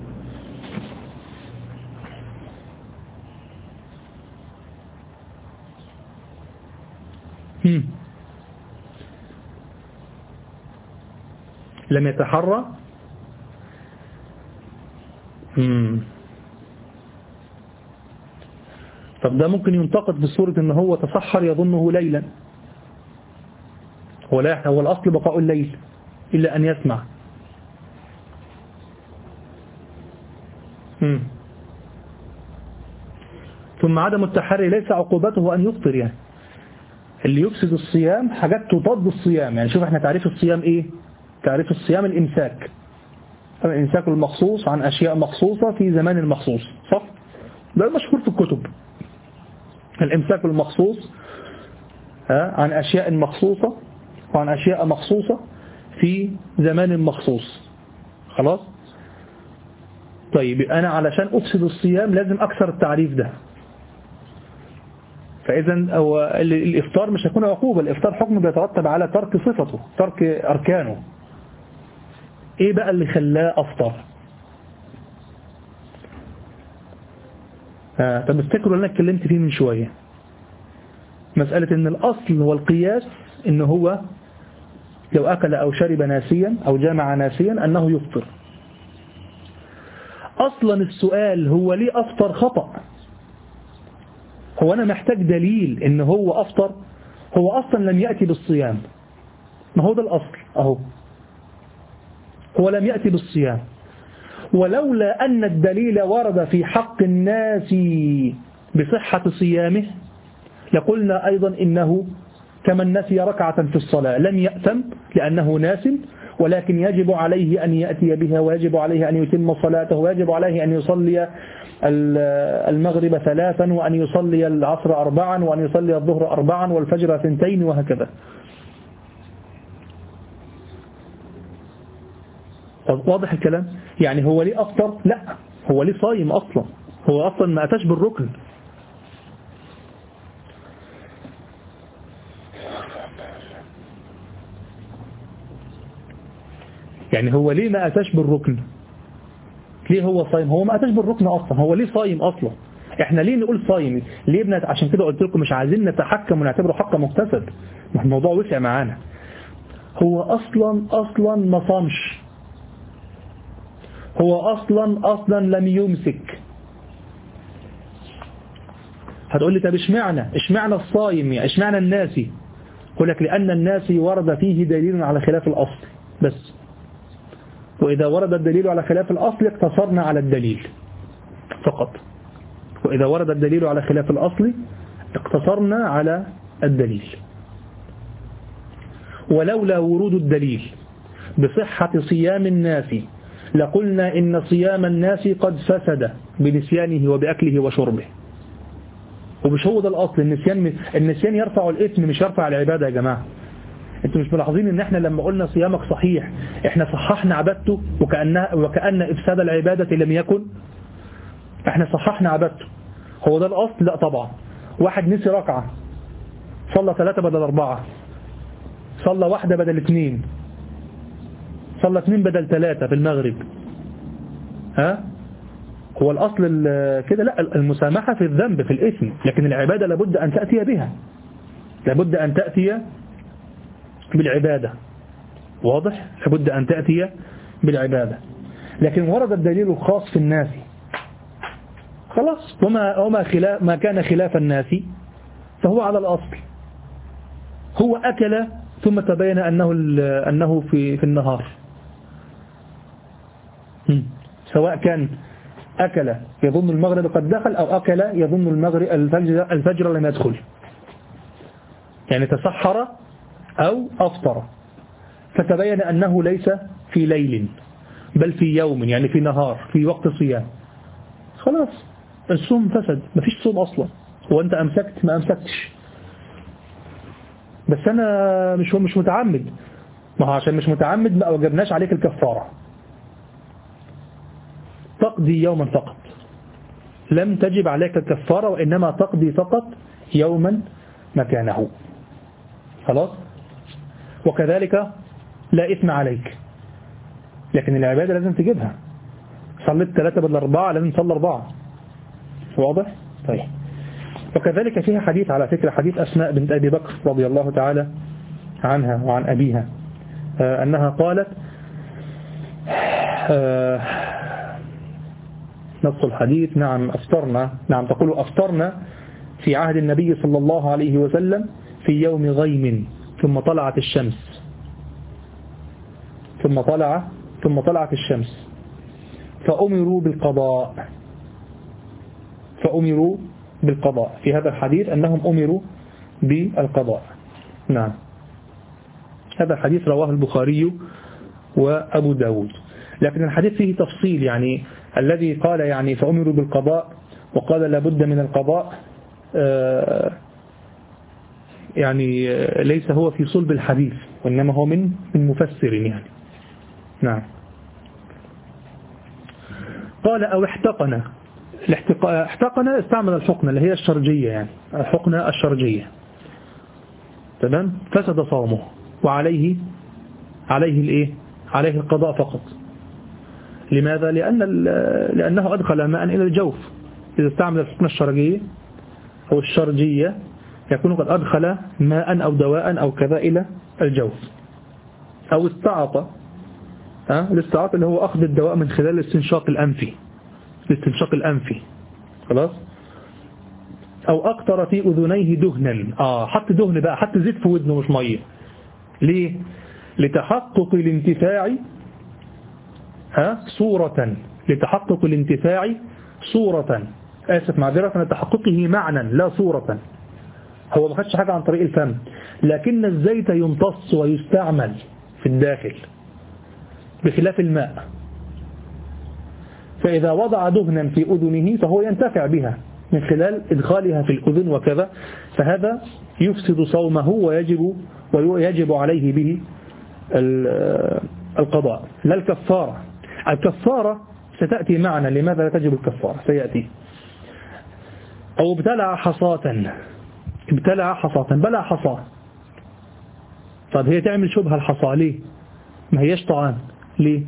هم. لم يتحرى. هم. طب ده ممكن ينتقد بصورة ان هو تسحر يظنه ليلا، هو لا، هو الأصل بقاء الليل إلا أن يسمع. هم. ثم عدم التحري ليس عقوبته أن يفطر، يعني اللي يفسد الصيام حاجات تضاد الصيام. يعني شوف احنا تعريف الصيام ايه؟ تعريف الصيام الإمساك، الإمساك المخصوص عن أشياء مخصوصة في زمان المخصوص، صح؟ ده المشهور في الكتب، الإمساك المخصوص عن أشياء مخصوصة وعن أشياء مخصوصة في زمان مخصوص. خلاص؟ طيب أنا علشان أفسد الصيام لازم أكثر التعريف ده. فإذا الإفطار مش هيكون عقوبة، الإفطار حكم بيترتب على ترك صفته، ترك أركانه. إيه بقى اللي خلاه أفطر؟ آه طب افتكروا اللي أنا اتكلمت فيه من شوية، مسألة إن الأصل هو القياس، إن هو لو أكل أو شرب ناسيا أو جامع ناسيا أنه يفطر. أصلا السؤال هو ليه أفطر خطأ؟ هو أنا محتاج دليل إن هو أفطر؟ هو أصلا لم يأتي بالصيام، ما هو ده الأصل أهو، هو لم يأتي بالصيام. ولولا أن الدليل ورد في حق الناس بصحة صيامه لقلنا أيضا إنه كمن نسي ركعة في الصلاة لم يأتم لأنه ناس، ولكن يجب عليه أن يأتي بها، ويجب عليه أن يتم صلاته، ويجب عليه أن يصلي المغرب ثلاثا، وأن يصلي العصر أربعا، وأن يصلي الظهر أربعا، والفجر ثنتين، وهكذا. واضح الكلام؟ يعني هو ليه أفطر؟ لا، هو ليه صايم أصلا، هو أصلا ما أتاش بالركن. يعني هو ليه ما أتاش بالركن؟ ليه هو صايم؟ هو ما أتاش بالركن أصلا، هو ليه صايم أصلا؟ إحنا ليه نقول صايم؟ ليه بنت؟ عشان كده قلت لكم مش عايزين نتحكم ونعتبره حق مكتسب، الموضوع وسع معانا. هو أصلا أصلا ما صامش، هو أصلا أصلا لم يمسك. هتقول لي طب اشمعنى اشمعنى الصايم، يعني اشمعنى الناسي؟ أقول لك لأن الناسي ورد فيه دليل على خلاف الأصل بس، وإذا ورد الدليل على خلاف الأصل اقتصرنا على الدليل فقط، وإذا ورد الدليل على خلاف الأصل اقتصرنا على الدليل. ولولا ورود الدليل بصحة صيام الناس لقلنا إن صيام الناس قد فسد بنسيانه وبأكله وشربه. ومش هو ده الأصل، النسيان النسيان يرفع الإثم مش يرفع العبادة يا جماعة. انتوا مش ملاحظين ان احنا لما قلنا صيامك صحيح احنا صححنا عبادته، وكأن وكأن افساد العبادة لم يكن، احنا صححنا عبادته. هو ده الأصل؟ لا طبعا. واحد نسي ركعة صلى ثلاثة بدل أربعة، صلى واحدة بدل اثنين، صلى اثنين بدل ثلاثة في المغرب، ها؟ هو الأصل كده؟ لا، المسامحة في الذنب في الإثم، لكن العبادة لابد أن تأتي بها، لابد أن تأتي بالعبادة. واضح؟ لابد أن تأتي بالعبادة. لكن ورد الدليل الخاص في الناس خلاص، وما وما خلاف ما كان خلاف الناس فهو على الأصل. هو أكل ثم تبين أنه أنه في في النهار، سواء كان أكل يظن المغرب قد دخل أو أكل يظن المغرب الفجر الفجر لم يدخل، يعني تسحر أو أفطر فتبين أنه ليس في ليل بل في يوم، يعني في نهار، في وقت صيام، خلاص الصوم فسد، مفيش صوم أصلا. هو أنت أمسكت ما أمسكتش، بس أنا مش مش متعمد، ما هو عشان مش متعمد ما وجبناش عليك الكفارة، تقضي يوما فقط، لم تجب عليك الكفارة وإنما تقضي فقط يوما مكانه، خلاص. وكذلك لا إثم عليك، لكن العبادة لازم تجيبها. صليت ثلاثة بالأربعة لازم تصلي أربعة، واضح؟ طيب وكذلك فيها حديث على فكرة، حديث أسماء بنت أبي بكر رضي الله تعالى عنها وعن أبيها أنها قالت نص الحديث نعم أفطرنا نعم تقول أفطرنا في عهد النبي صلى الله عليه وسلم في يوم غيم ثم طلعت الشمس ثم طلع ثم طلعت الشمس فأمروا بالقضاء فأمروا بالقضاء في هذا الحديث أنهم أمروا بالقضاء. نعم هذا الحديث رواه البخاري وأبو داود. لكن الحديث فيه تفصيل، يعني الذي قال يعني فأمروا بالقضاء وقال لابد من القضاء يعني ليس هو في صلب الحديث، وإنما هو من من مفسر يعني. نعم. قال أو احتقن. احتقن استعمل الحقنة اللي هي الشرجية، يعني الحقنة الشرجية. تمام. فسد صومه وعليه عليه الايه عليه القضاء فقط. لماذا؟ لأن لأنه أدخل ماء إلى الجوف. إذا استعمل الحقنة الشرجية أو الشرجية يكون قد أدخل ماء أو دواء أو كذا إلى الجوف. أو استعاط، الاستعاط اللي هو أخذ الدواء من خلال الاستنشاق الأنفي الاستنشاق الأنفي خلاص. أو أقطر في أذنيه دهنا، آه حط دهن بقى، حط زيت في ودنه مش مية. ليه؟ لتحقق الانتفاع ها صورة لتحقق الانتفاع صورة آسف معذرة لتحققه معنى لا صورة. هو ما خدش حاجة عن طريق الفم، لكن الزيت يمتص ويستعمل في الداخل بخلاف الماء. فإذا وضع دهنا في أذنه فهو ينتفع بها من خلال إدخالها في الأذن وكذا، فهذا يفسد صومه ويجب ويجب عليه به القضاء لا الكفارة. الكفارة ستأتي معنا، لماذا لا تجب الكفارة سيأتي. أو ابتلع حصاة ابتلع حصاة بلع حصاة. طب هي تعمل شبه الحصاة ليه؟ ما هيش طعام ليه؟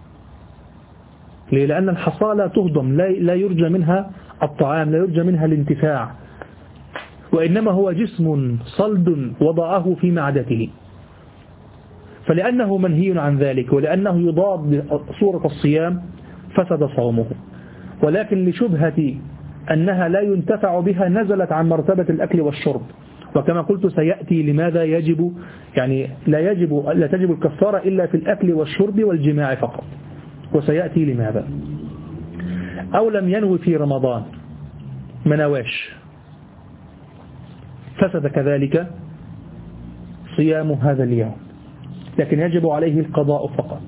ليه؟ لأن الحصاة لا تهضم، لا, لا يرجى منها الطعام، لا يرجى منها الانتفاع، وإنما هو جسم صلد وضعه في معدته. فلأنه منهي عن ذلك ولأنه يضاد صورة الصيام فسد صومه. ولكن لشبهة أنها لا ينتفع بها نزلت عن مرتبة الأكل والشرب، وكما قلت سيأتي لماذا يجب يعني لا يجب لا تجب الكفارة إلا في الأكل والشرب والجماع فقط، وسيأتي لماذا. أو لم ينوي في رمضان منواش فسد كذلك صيام هذا اليوم، لكن يجب عليه القضاء فقط.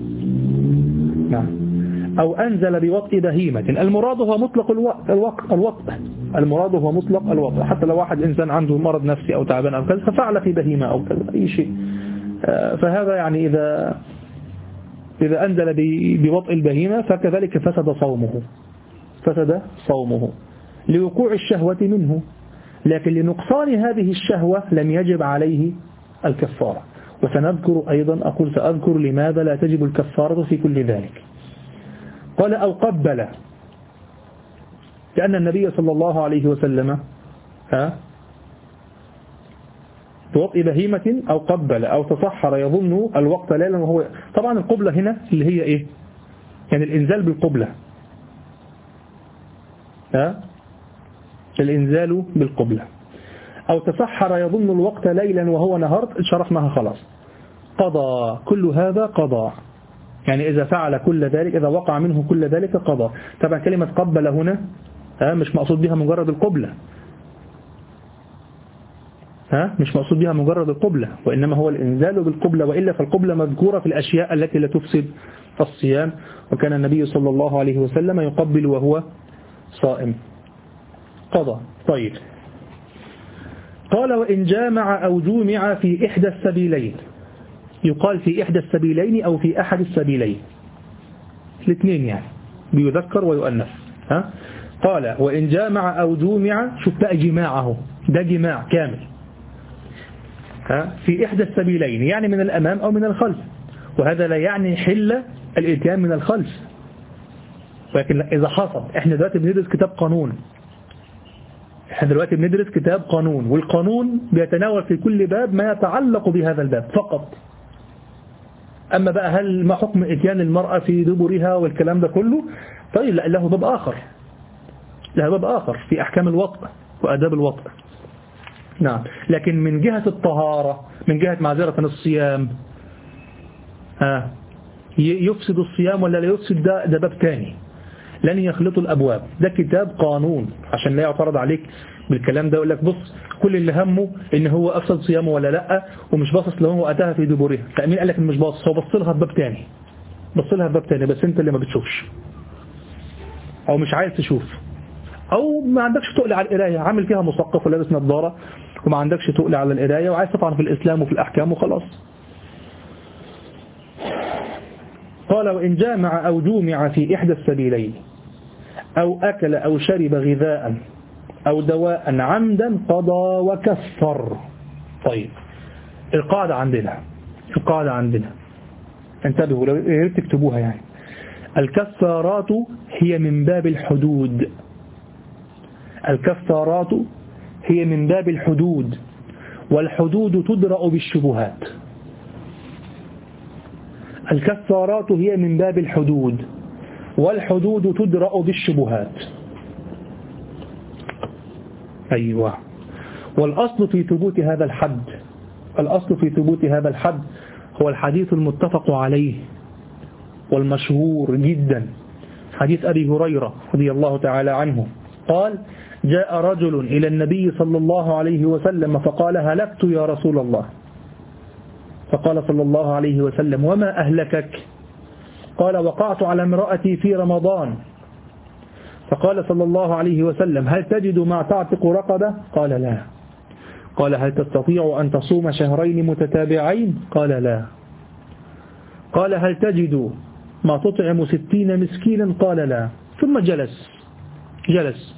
نعم. أو أنزل بوطء بهيمة، المراد هو مطلق الوطء الوطء الوطء المراد هو مطلق الوطء، حتى لو واحد إنسان عنده مرض نفسي أو تعبان أو كذا ففعل في بهيمة أو كذا أي شيء، فهذا يعني إذا إذا أنزل بوطء البهيمة فكذلك فسد صومه فسد صومه لوقوع الشهوة منه، لكن لنقصان هذه الشهوة لم يجب عليه الكفارة. وسنذكر أيضا أقول سأذكر لماذا لا تجب الكفارة في كل ذلك. قال أو قبل، لأن النبي صلى الله عليه وسلم ها بوطء بهيمة أو قبل أو تصحر يظن الوقت ليلا وهو طبعا القبلة هنا اللي هي إيه يعني الإنزال بالقبلة ها الإنزال بالقبلة. أو تصحر يظن الوقت ليلا وهو نهار شرحناها خلاص، قضى كل هذا قضى، يعني إذا فعل كل ذلك إذا وقع منه كل ذلك قضى. طبعا كلمة قبل هنا ها مش مقصود بها مجرد القبلة ها مش مقصود بها مجرد القبلة، وإنما هو الإنزال بالقبلة، وإلا فالقبلة مذكورة في الأشياء التي لا تفسد الصيام، وكان النبي صلى الله عليه وسلم يقبل وهو صائم. قضى. طيب قال وإن جامع أو جومع في إحدى السبيلين، يقال في إحدى السبيلين أو في أحد السبيلين الاثنين يعني بيذكر ويؤنث ها. قال وإن جامع أو جومع، شوف بقى جماعه ده جماع كامل ها في إحدى السبيلين، يعني من الأمام أو من الخلف، وهذا لا يعني حل الإتيان من الخلف، ولكن إذا حصل، إحنا دلوقتي بندرس كتاب قانون، احنا دلوقتي بندرس كتاب قانون، والقانون بيتناول في كل باب ما يتعلق بهذا الباب فقط. أما بقى هل ما حكم إتيان المرأة في دبرها والكلام ده كله، طيب لا، له باب آخر، له باب آخر في أحكام الوطء وأداب الوطء. نعم. لكن من جهة الطهارة، من جهة معذرة الصيام، ها يفسد الصيام ولا لا يفسد، ده, ده باب تاني، لن يخلطوا الأبواب. ده كتاب قانون عشان لا يعترض عليك بالكلام ده، يقول لك بص كل اللي همه ان هو أفسد صيامه ولا لا، ومش باصص لهم وأتاها في دبورها. فأمين قال لك مش باصص، هو بص لها بباب تاني، بص لها بباب تاني، بس انت اللي ما بتشوفش او مش عايز تشوف، او ما عندكش تقل على القرايه، عامل فيها مثقف ولابس نظاره وما عندكش تقل على القرايه وعايز تطعن في الإسلام وفي الأحكام وخلاص. قال وإن جامع أو جومع في إحدى السبيلين أو أكل أو شرب غذاء أو دواء عمدا قضى وكفر. طيب القاعدة عندنا، القاعدة عندنا انتبهوا لو تكتبوها يعني، الكفارات هي من باب الحدود، الكفارات هي من باب الحدود، والحدود تدرأ بالشبهات. الكفارات هي من باب الحدود، والحدود تدرأ بالشبهات. أيوة. والأصل في ثبوت هذا الحد، الأصل في ثبوت هذا الحد هو الحديث المتفق عليه والمشهور جدا، حديث أبي هريرة رضي الله تعالى عنه قال جاء رجل إلى النبي صلى الله عليه وسلم فقال هلكت يا رسول الله، فقال صلى الله عليه وسلم وما أهلكك؟ قال وقعت على امرأتي في رمضان. فقال صلى الله عليه وسلم هل تجد ما تعتق رقبة؟ قال لا. قال هل تستطيع أن تصوم شهرين متتابعين؟ قال لا. قال هل تجد ما تطعم ستين مسكينا؟ قال لا. ثم جلس جلس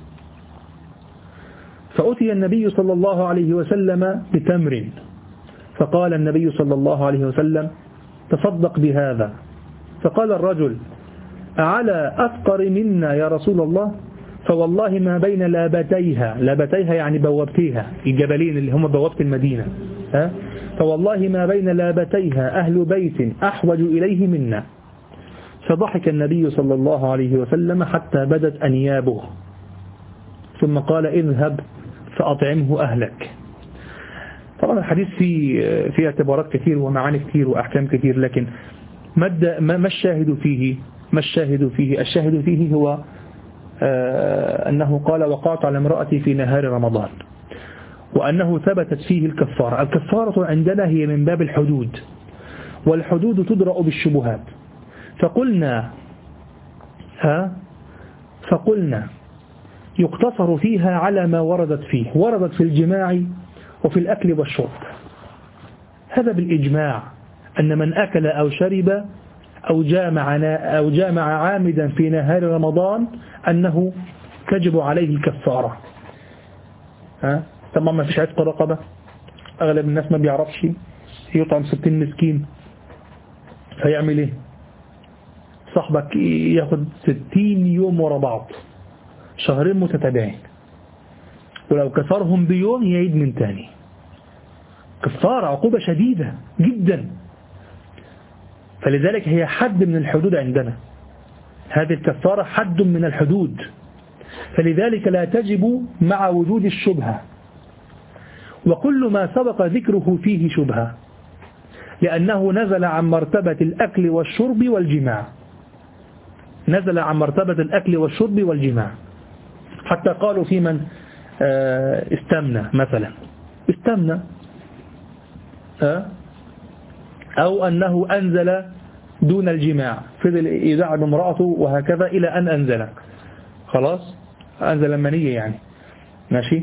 فأتي النبي صلى الله عليه وسلم بتمر، فقال النبي صلى الله عليه وسلم تصدق بهذا. فقال الرجل أعلى أفقر منا يا رسول الله؟ فوالله ما بين لابتيها، لابتيها يعني بوابتيها، الجبلين اللي هم بوابة المدينة، ها؟ فوالله ما بين لابتيها أهل بيت أحوج إليه منا. فضحك النبي صلى الله عليه وسلم حتى بدت أنيابه، ثم قال اذهب فأطعمه أهلك. طبعا الحديث فيه فيه اعتبارات كثير ومعاني كثير وأحكام كثير، لكن ما الشاهد فيه؟ ما الشاهد فيه؟ الشاهد فيه هو آه أنه قال وقعت على امرأتي في نهار رمضان، وأنه ثبتت فيه الكفارة. الكفارة عندنا هي من باب الحدود، والحدود تدرأ بالشبهات. فقلنا ها فقلنا يقتصر فيها على ما وردت فيه، وردت في الجماع وفي الأكل والشرب، هذا بالإجماع أن من أكل أو شرب أو جامع أو جامع عامدا في نهار رمضان أنه تجب عليه الكفارة. ها طبعا ما فيش عتق رقبة، أغلب الناس ما بيعرفش يطعم ستين مسكين، فيعمل إيه؟ صاحبك ياخد ستين يوم ورا بعض، شهرين متتابعين، ولو كسرهم بيوم يعيد من تاني. كفارة عقوبة شديدة جدا، فلذلك هي حد من الحدود عندنا، هذه الكفارة حد من الحدود، فلذلك لا تجب مع وجود الشبهة، وكل ما سبق ذكره فيه شبهة، لأنه نزل عن مرتبة الأكل والشرب والجماع، نزل عن مرتبة الأكل والشرب والجماع. حتى قالوا في من استمنى مثلا، استمنى أو أنه أنزل دون الجماع، فضل يدعب امرأته وهكذا إلى أن أنزل، خلاص أنزل المنية يعني ماشي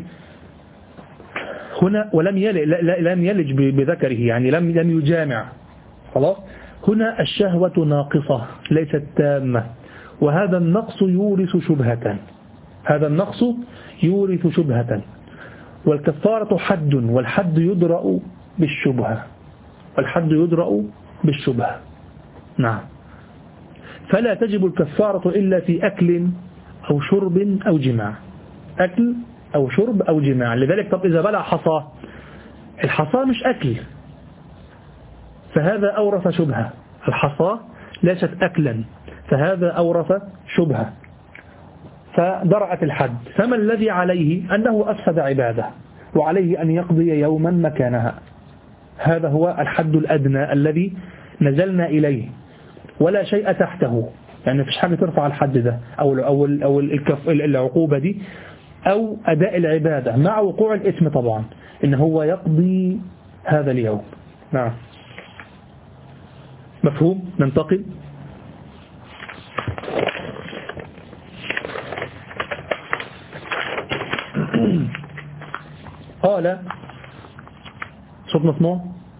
هنا، ولم يلج لم يلج بذكره يعني لم لم يجامع، خلاص. هنا الشهوة ناقصة ليست تامة، وهذا النقص يورث شبهة، هذا النقص يورث شبهة. والكفارة حد، والحد يدرأ بالشبهة، والحد يدرأ بالشبهة. نعم. فلا تجب الكفارة إلا في أكل أو شرب أو جماع، أكل أو شرب أو جماع. لذلك طب إذا بلع حصاه، الحصاه مش أكل، فهذا أورث شبهة. الحصاه ليست أكلا، فهذا أورث شبهة، فدرعت الحد. فما الذي عليه؟ أنه أفسد عبادة، وعليه أن يقضي يوما مكانها. هذا هو الحد الأدنى الذي نزلنا إليه، ولا شيء تحته، يعني مفيش حاجة ترفع الحد ده أو أو أو العقوبة دي أو أداء العبادة مع وقوع الإثم طبعا، إن هو يقضي هذا اليوم. نعم، مفهوم؟ ننتقل. قال صوت مسموع.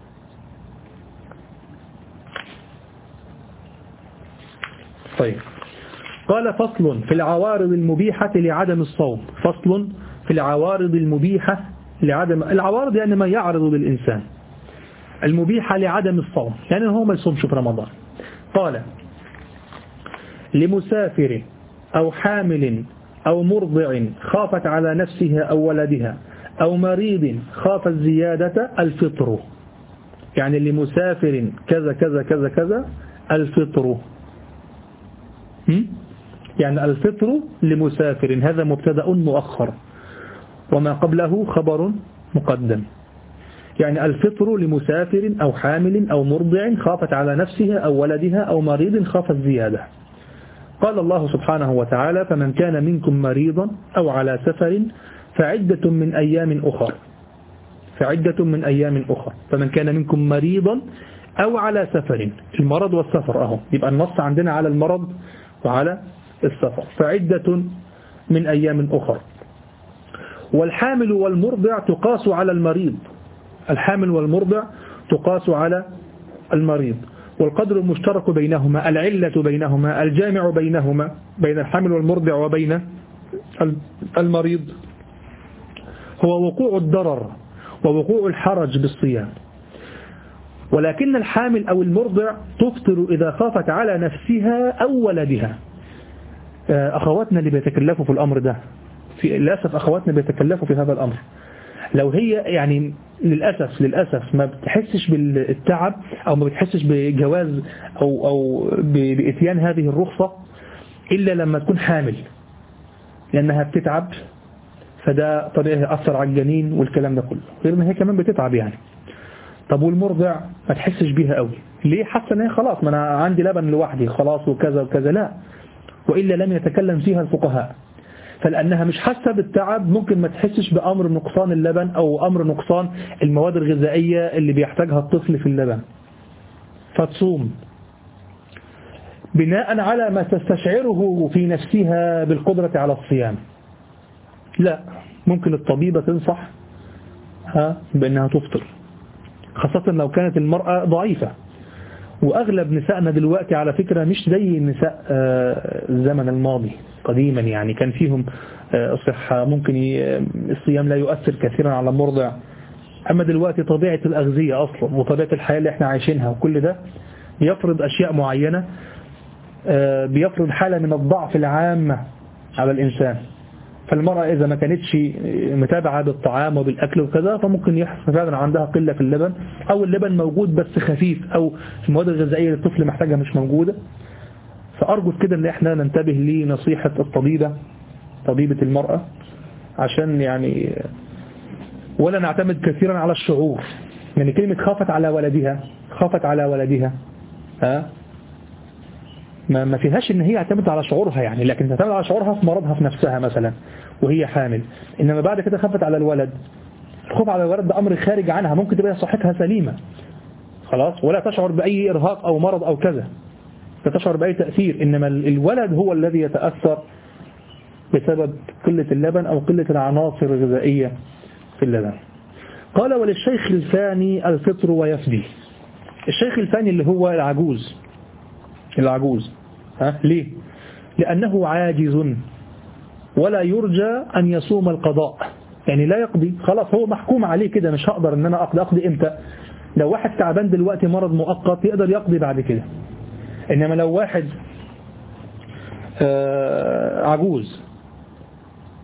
طيب، قال فصل في العوارض المبيحة لعدم الصوم. فصل في العوارض المبيحة لعدم، العوارض يعني ما يعرض للإنسان، المبيحة لعدم الصوم يعني هو ما يصومش في رمضان. قال لمسافر أو حامل أو مرضع خافت على نفسها أو ولدها أو مريض خاف الزيادة الفطر. يعني لمسافر كذا كذا كذا كذا الفطر، يعني الفطر لمسافر هذا مبتدأ مؤخر وما قبله خبر مقدم. يعني الفطر لمسافر أو حامل أو مرضع خافت على نفسها أو ولدها أو مريض خاف الزيادة. قال الله سبحانه وتعالى فمن كان منكم مريضا أو على سفر فعدة من أيام أخر. فعدة من أيام أخر. فمن كان منكم مريضا أو على سفر، المرض والسفر أهو، يبقى النص عندنا على المرض وعلى السفر. فعدة من أيام أخر. والحامل والمرضع تقاس على المريض، الحامل والمرضع تقاس على المريض. والقدر المشترك بينهما، العلة بينهما، الجامع بينهما، بين الحامل والمرضع وبين المريض، هو وقوع الضرر ووقوع الحرج بالصيام. ولكن الحامل أو المرضع تفطر إذا خافت على نفسها أو ولدها. أخواتنا اللي بيتكلفوا في الأمر ده، في للأسف أخواتنا بيتكلفوا في هذا الأمر. لو هي يعني للأسف للأسف ما بتحسش بالتعب أو ما بتحسش بجواز أو أو بإتيان هذه الرخصة إلا لما تكون حامل، لأنها بتتعب، فده طبيعي يأثر على الجنين والكلام ده كله، غير ما هي كمان بتتعب يعني. طب والمرضع ما تحسش بيها قوي ليه؟ حاسه ان هي خلاص، ما انا عندي لبن لوحدي خلاص وكذا وكذا. لا، وإلا لم يتكلم فيها الفقهاء. فلأنها مش حاسه بالتعب ممكن ما تحسش بأمر نقصان اللبن أو أمر نقصان المواد الغذائية اللي بيحتاجها الطفل في اللبن، فتصوم بناء على ما تستشعره في نفسها بالقدرة على الصيام. لا، ممكن الطبيبة تنصح ها بأنها تفطر، خاصة لو كانت المرأة ضعيفة. وأغلب نسائنا دلوقتي على فكرة مش زي النساء الزمن الماضي قديما، يعني كان فيهم صحة، ممكن الصيام لا يؤثر كثيرا على المرضع. أما دلوقتي طبيعة الأغذية أصلا وطبيعة الحياة اللي احنا عايشينها وكل ده بيفرض أشياء معينة، بيفرض حالة من الضعف العامة على الإنسان. فالمرأة إذا ما كانتش متابعة بالطعام وبالأكل وكذا فممكن يحصل فعلا عندها قلة في اللبن، أو اللبن موجود بس خفيف، أو المواد الغذائية اللي الطفل محتاجها مش موجودة. فأرجو كده أن احنا ننتبه لنصيحة الطبيبة، طبيبة المرأة، عشان يعني ولا نعتمد كثيرا على الشعور. يعني كلمة خافت على ولدها، خافت على ولدها ها ما ما فيهاش ان هي اعتمدت على شعورها يعني، لكن تعتمد على شعورها في مرضها في نفسها مثلا وهي حامل. انما بعد كده خافت على الولد، الخوف على الولد ده امر خارج عنها، ممكن تبقى صحتها سليمة خلاص ولا تشعر باي ارهاق او مرض او كذا، لا تشعر باي تأثير. انما الولد هو الذي يتأثر بسبب قلة اللبن او قلة العناصر الغذائية في اللبن. قال وللشيخ الفاني الفطر ويفدي. الشيخ الفاني اللي هو العجوز، العجوز ها ليه؟ لأنه عاجز ولا يرجى أن يصوم القضاء، يعني لا يقضي، خلاص هو محكوم عليه كده، مش هقدر ان انا اقضي. اقضي امتى؟ لو واحد تعبان دلوقتي مرض مؤقت يقدر يقضي بعد كده. انما لو واحد آه عجوز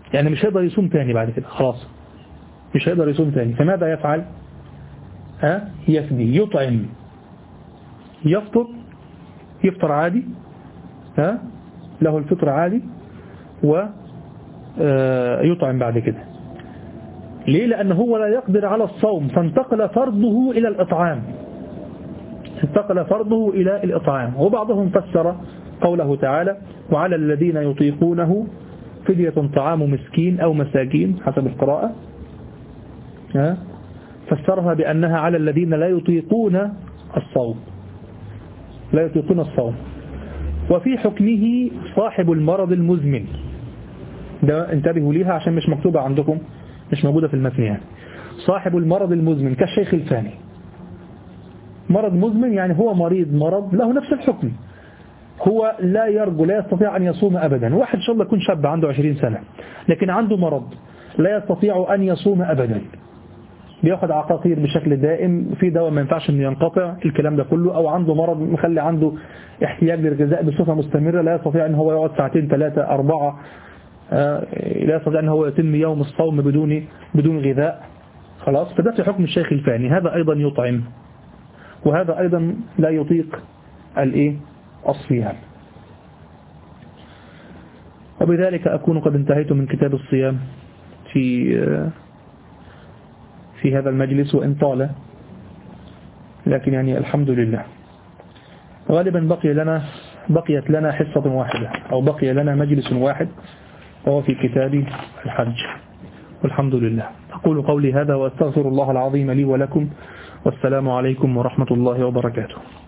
يعني مش هيقدر يصوم تاني بعد كده خلاص، مش هيقدر يصوم تاني. فماذا يفعل؟ ها يفدي، يطعم، يفطر، يفطر عادي، ها له الفطر عادي، ويطعم بعد كده. ليه؟ لأنه هو لا يقدر على الصوم، فانتقل فرضه إلى الإطعام، انتقل فرضه إلى الإطعام. وبعضهم فسر قوله تعالى وعلى الذين يطيقونه فدية طعام مسكين أو مساكين حسب القراءة، ها فسرها بأنها على الذين لا يطيقون الصوم، لا يطيقون الصوم. وفي حكمه صاحب المرض المزمن، ده انتبهوا ليها عشان مش مكتوبة عندكم، مش موجودة في المتن يعني. صاحب المرض المزمن كالشيخ الفاني، مرض مزمن يعني هو مريض مرض له نفس الحكم، هو لا يرجو، لا يستطيع أن يصوم أبدا. واحد إن شاء الله يكون شاب عنده عشرين سنة لكن عنده مرض لا يستطيع أن يصوم أبدا، بياخد عقاقير بشكل دائم، في دواء ما ينفعش انه ينقطع الكلام ده كله، او عنده مرض مخلي عنده احتياج للغذاء بصفة مستمرة، لا يستطيع ان هو يقعد ساعتين ثلاثة أربعة، لا يستطيع ان هو يتم يوم الصوم بدون بدون غذاء خلاص. فده في حكم الشيخ الفاني، هذا ايضا يطعم، وهذا ايضا لا يطيق الايه الصيام. وبذلك اكون قد انتهيت من كتاب الصيام في في هذا المجلس، وإن طال لكن يعني الحمد لله. غالبا بقي لنا بقيت لنا حصة واحدة أو بقي لنا مجلس واحد وهو في كتاب الحج، والحمد لله. أقول قولي هذا وأستغفر الله العظيم لي ولكم، والسلام عليكم ورحمة الله وبركاته.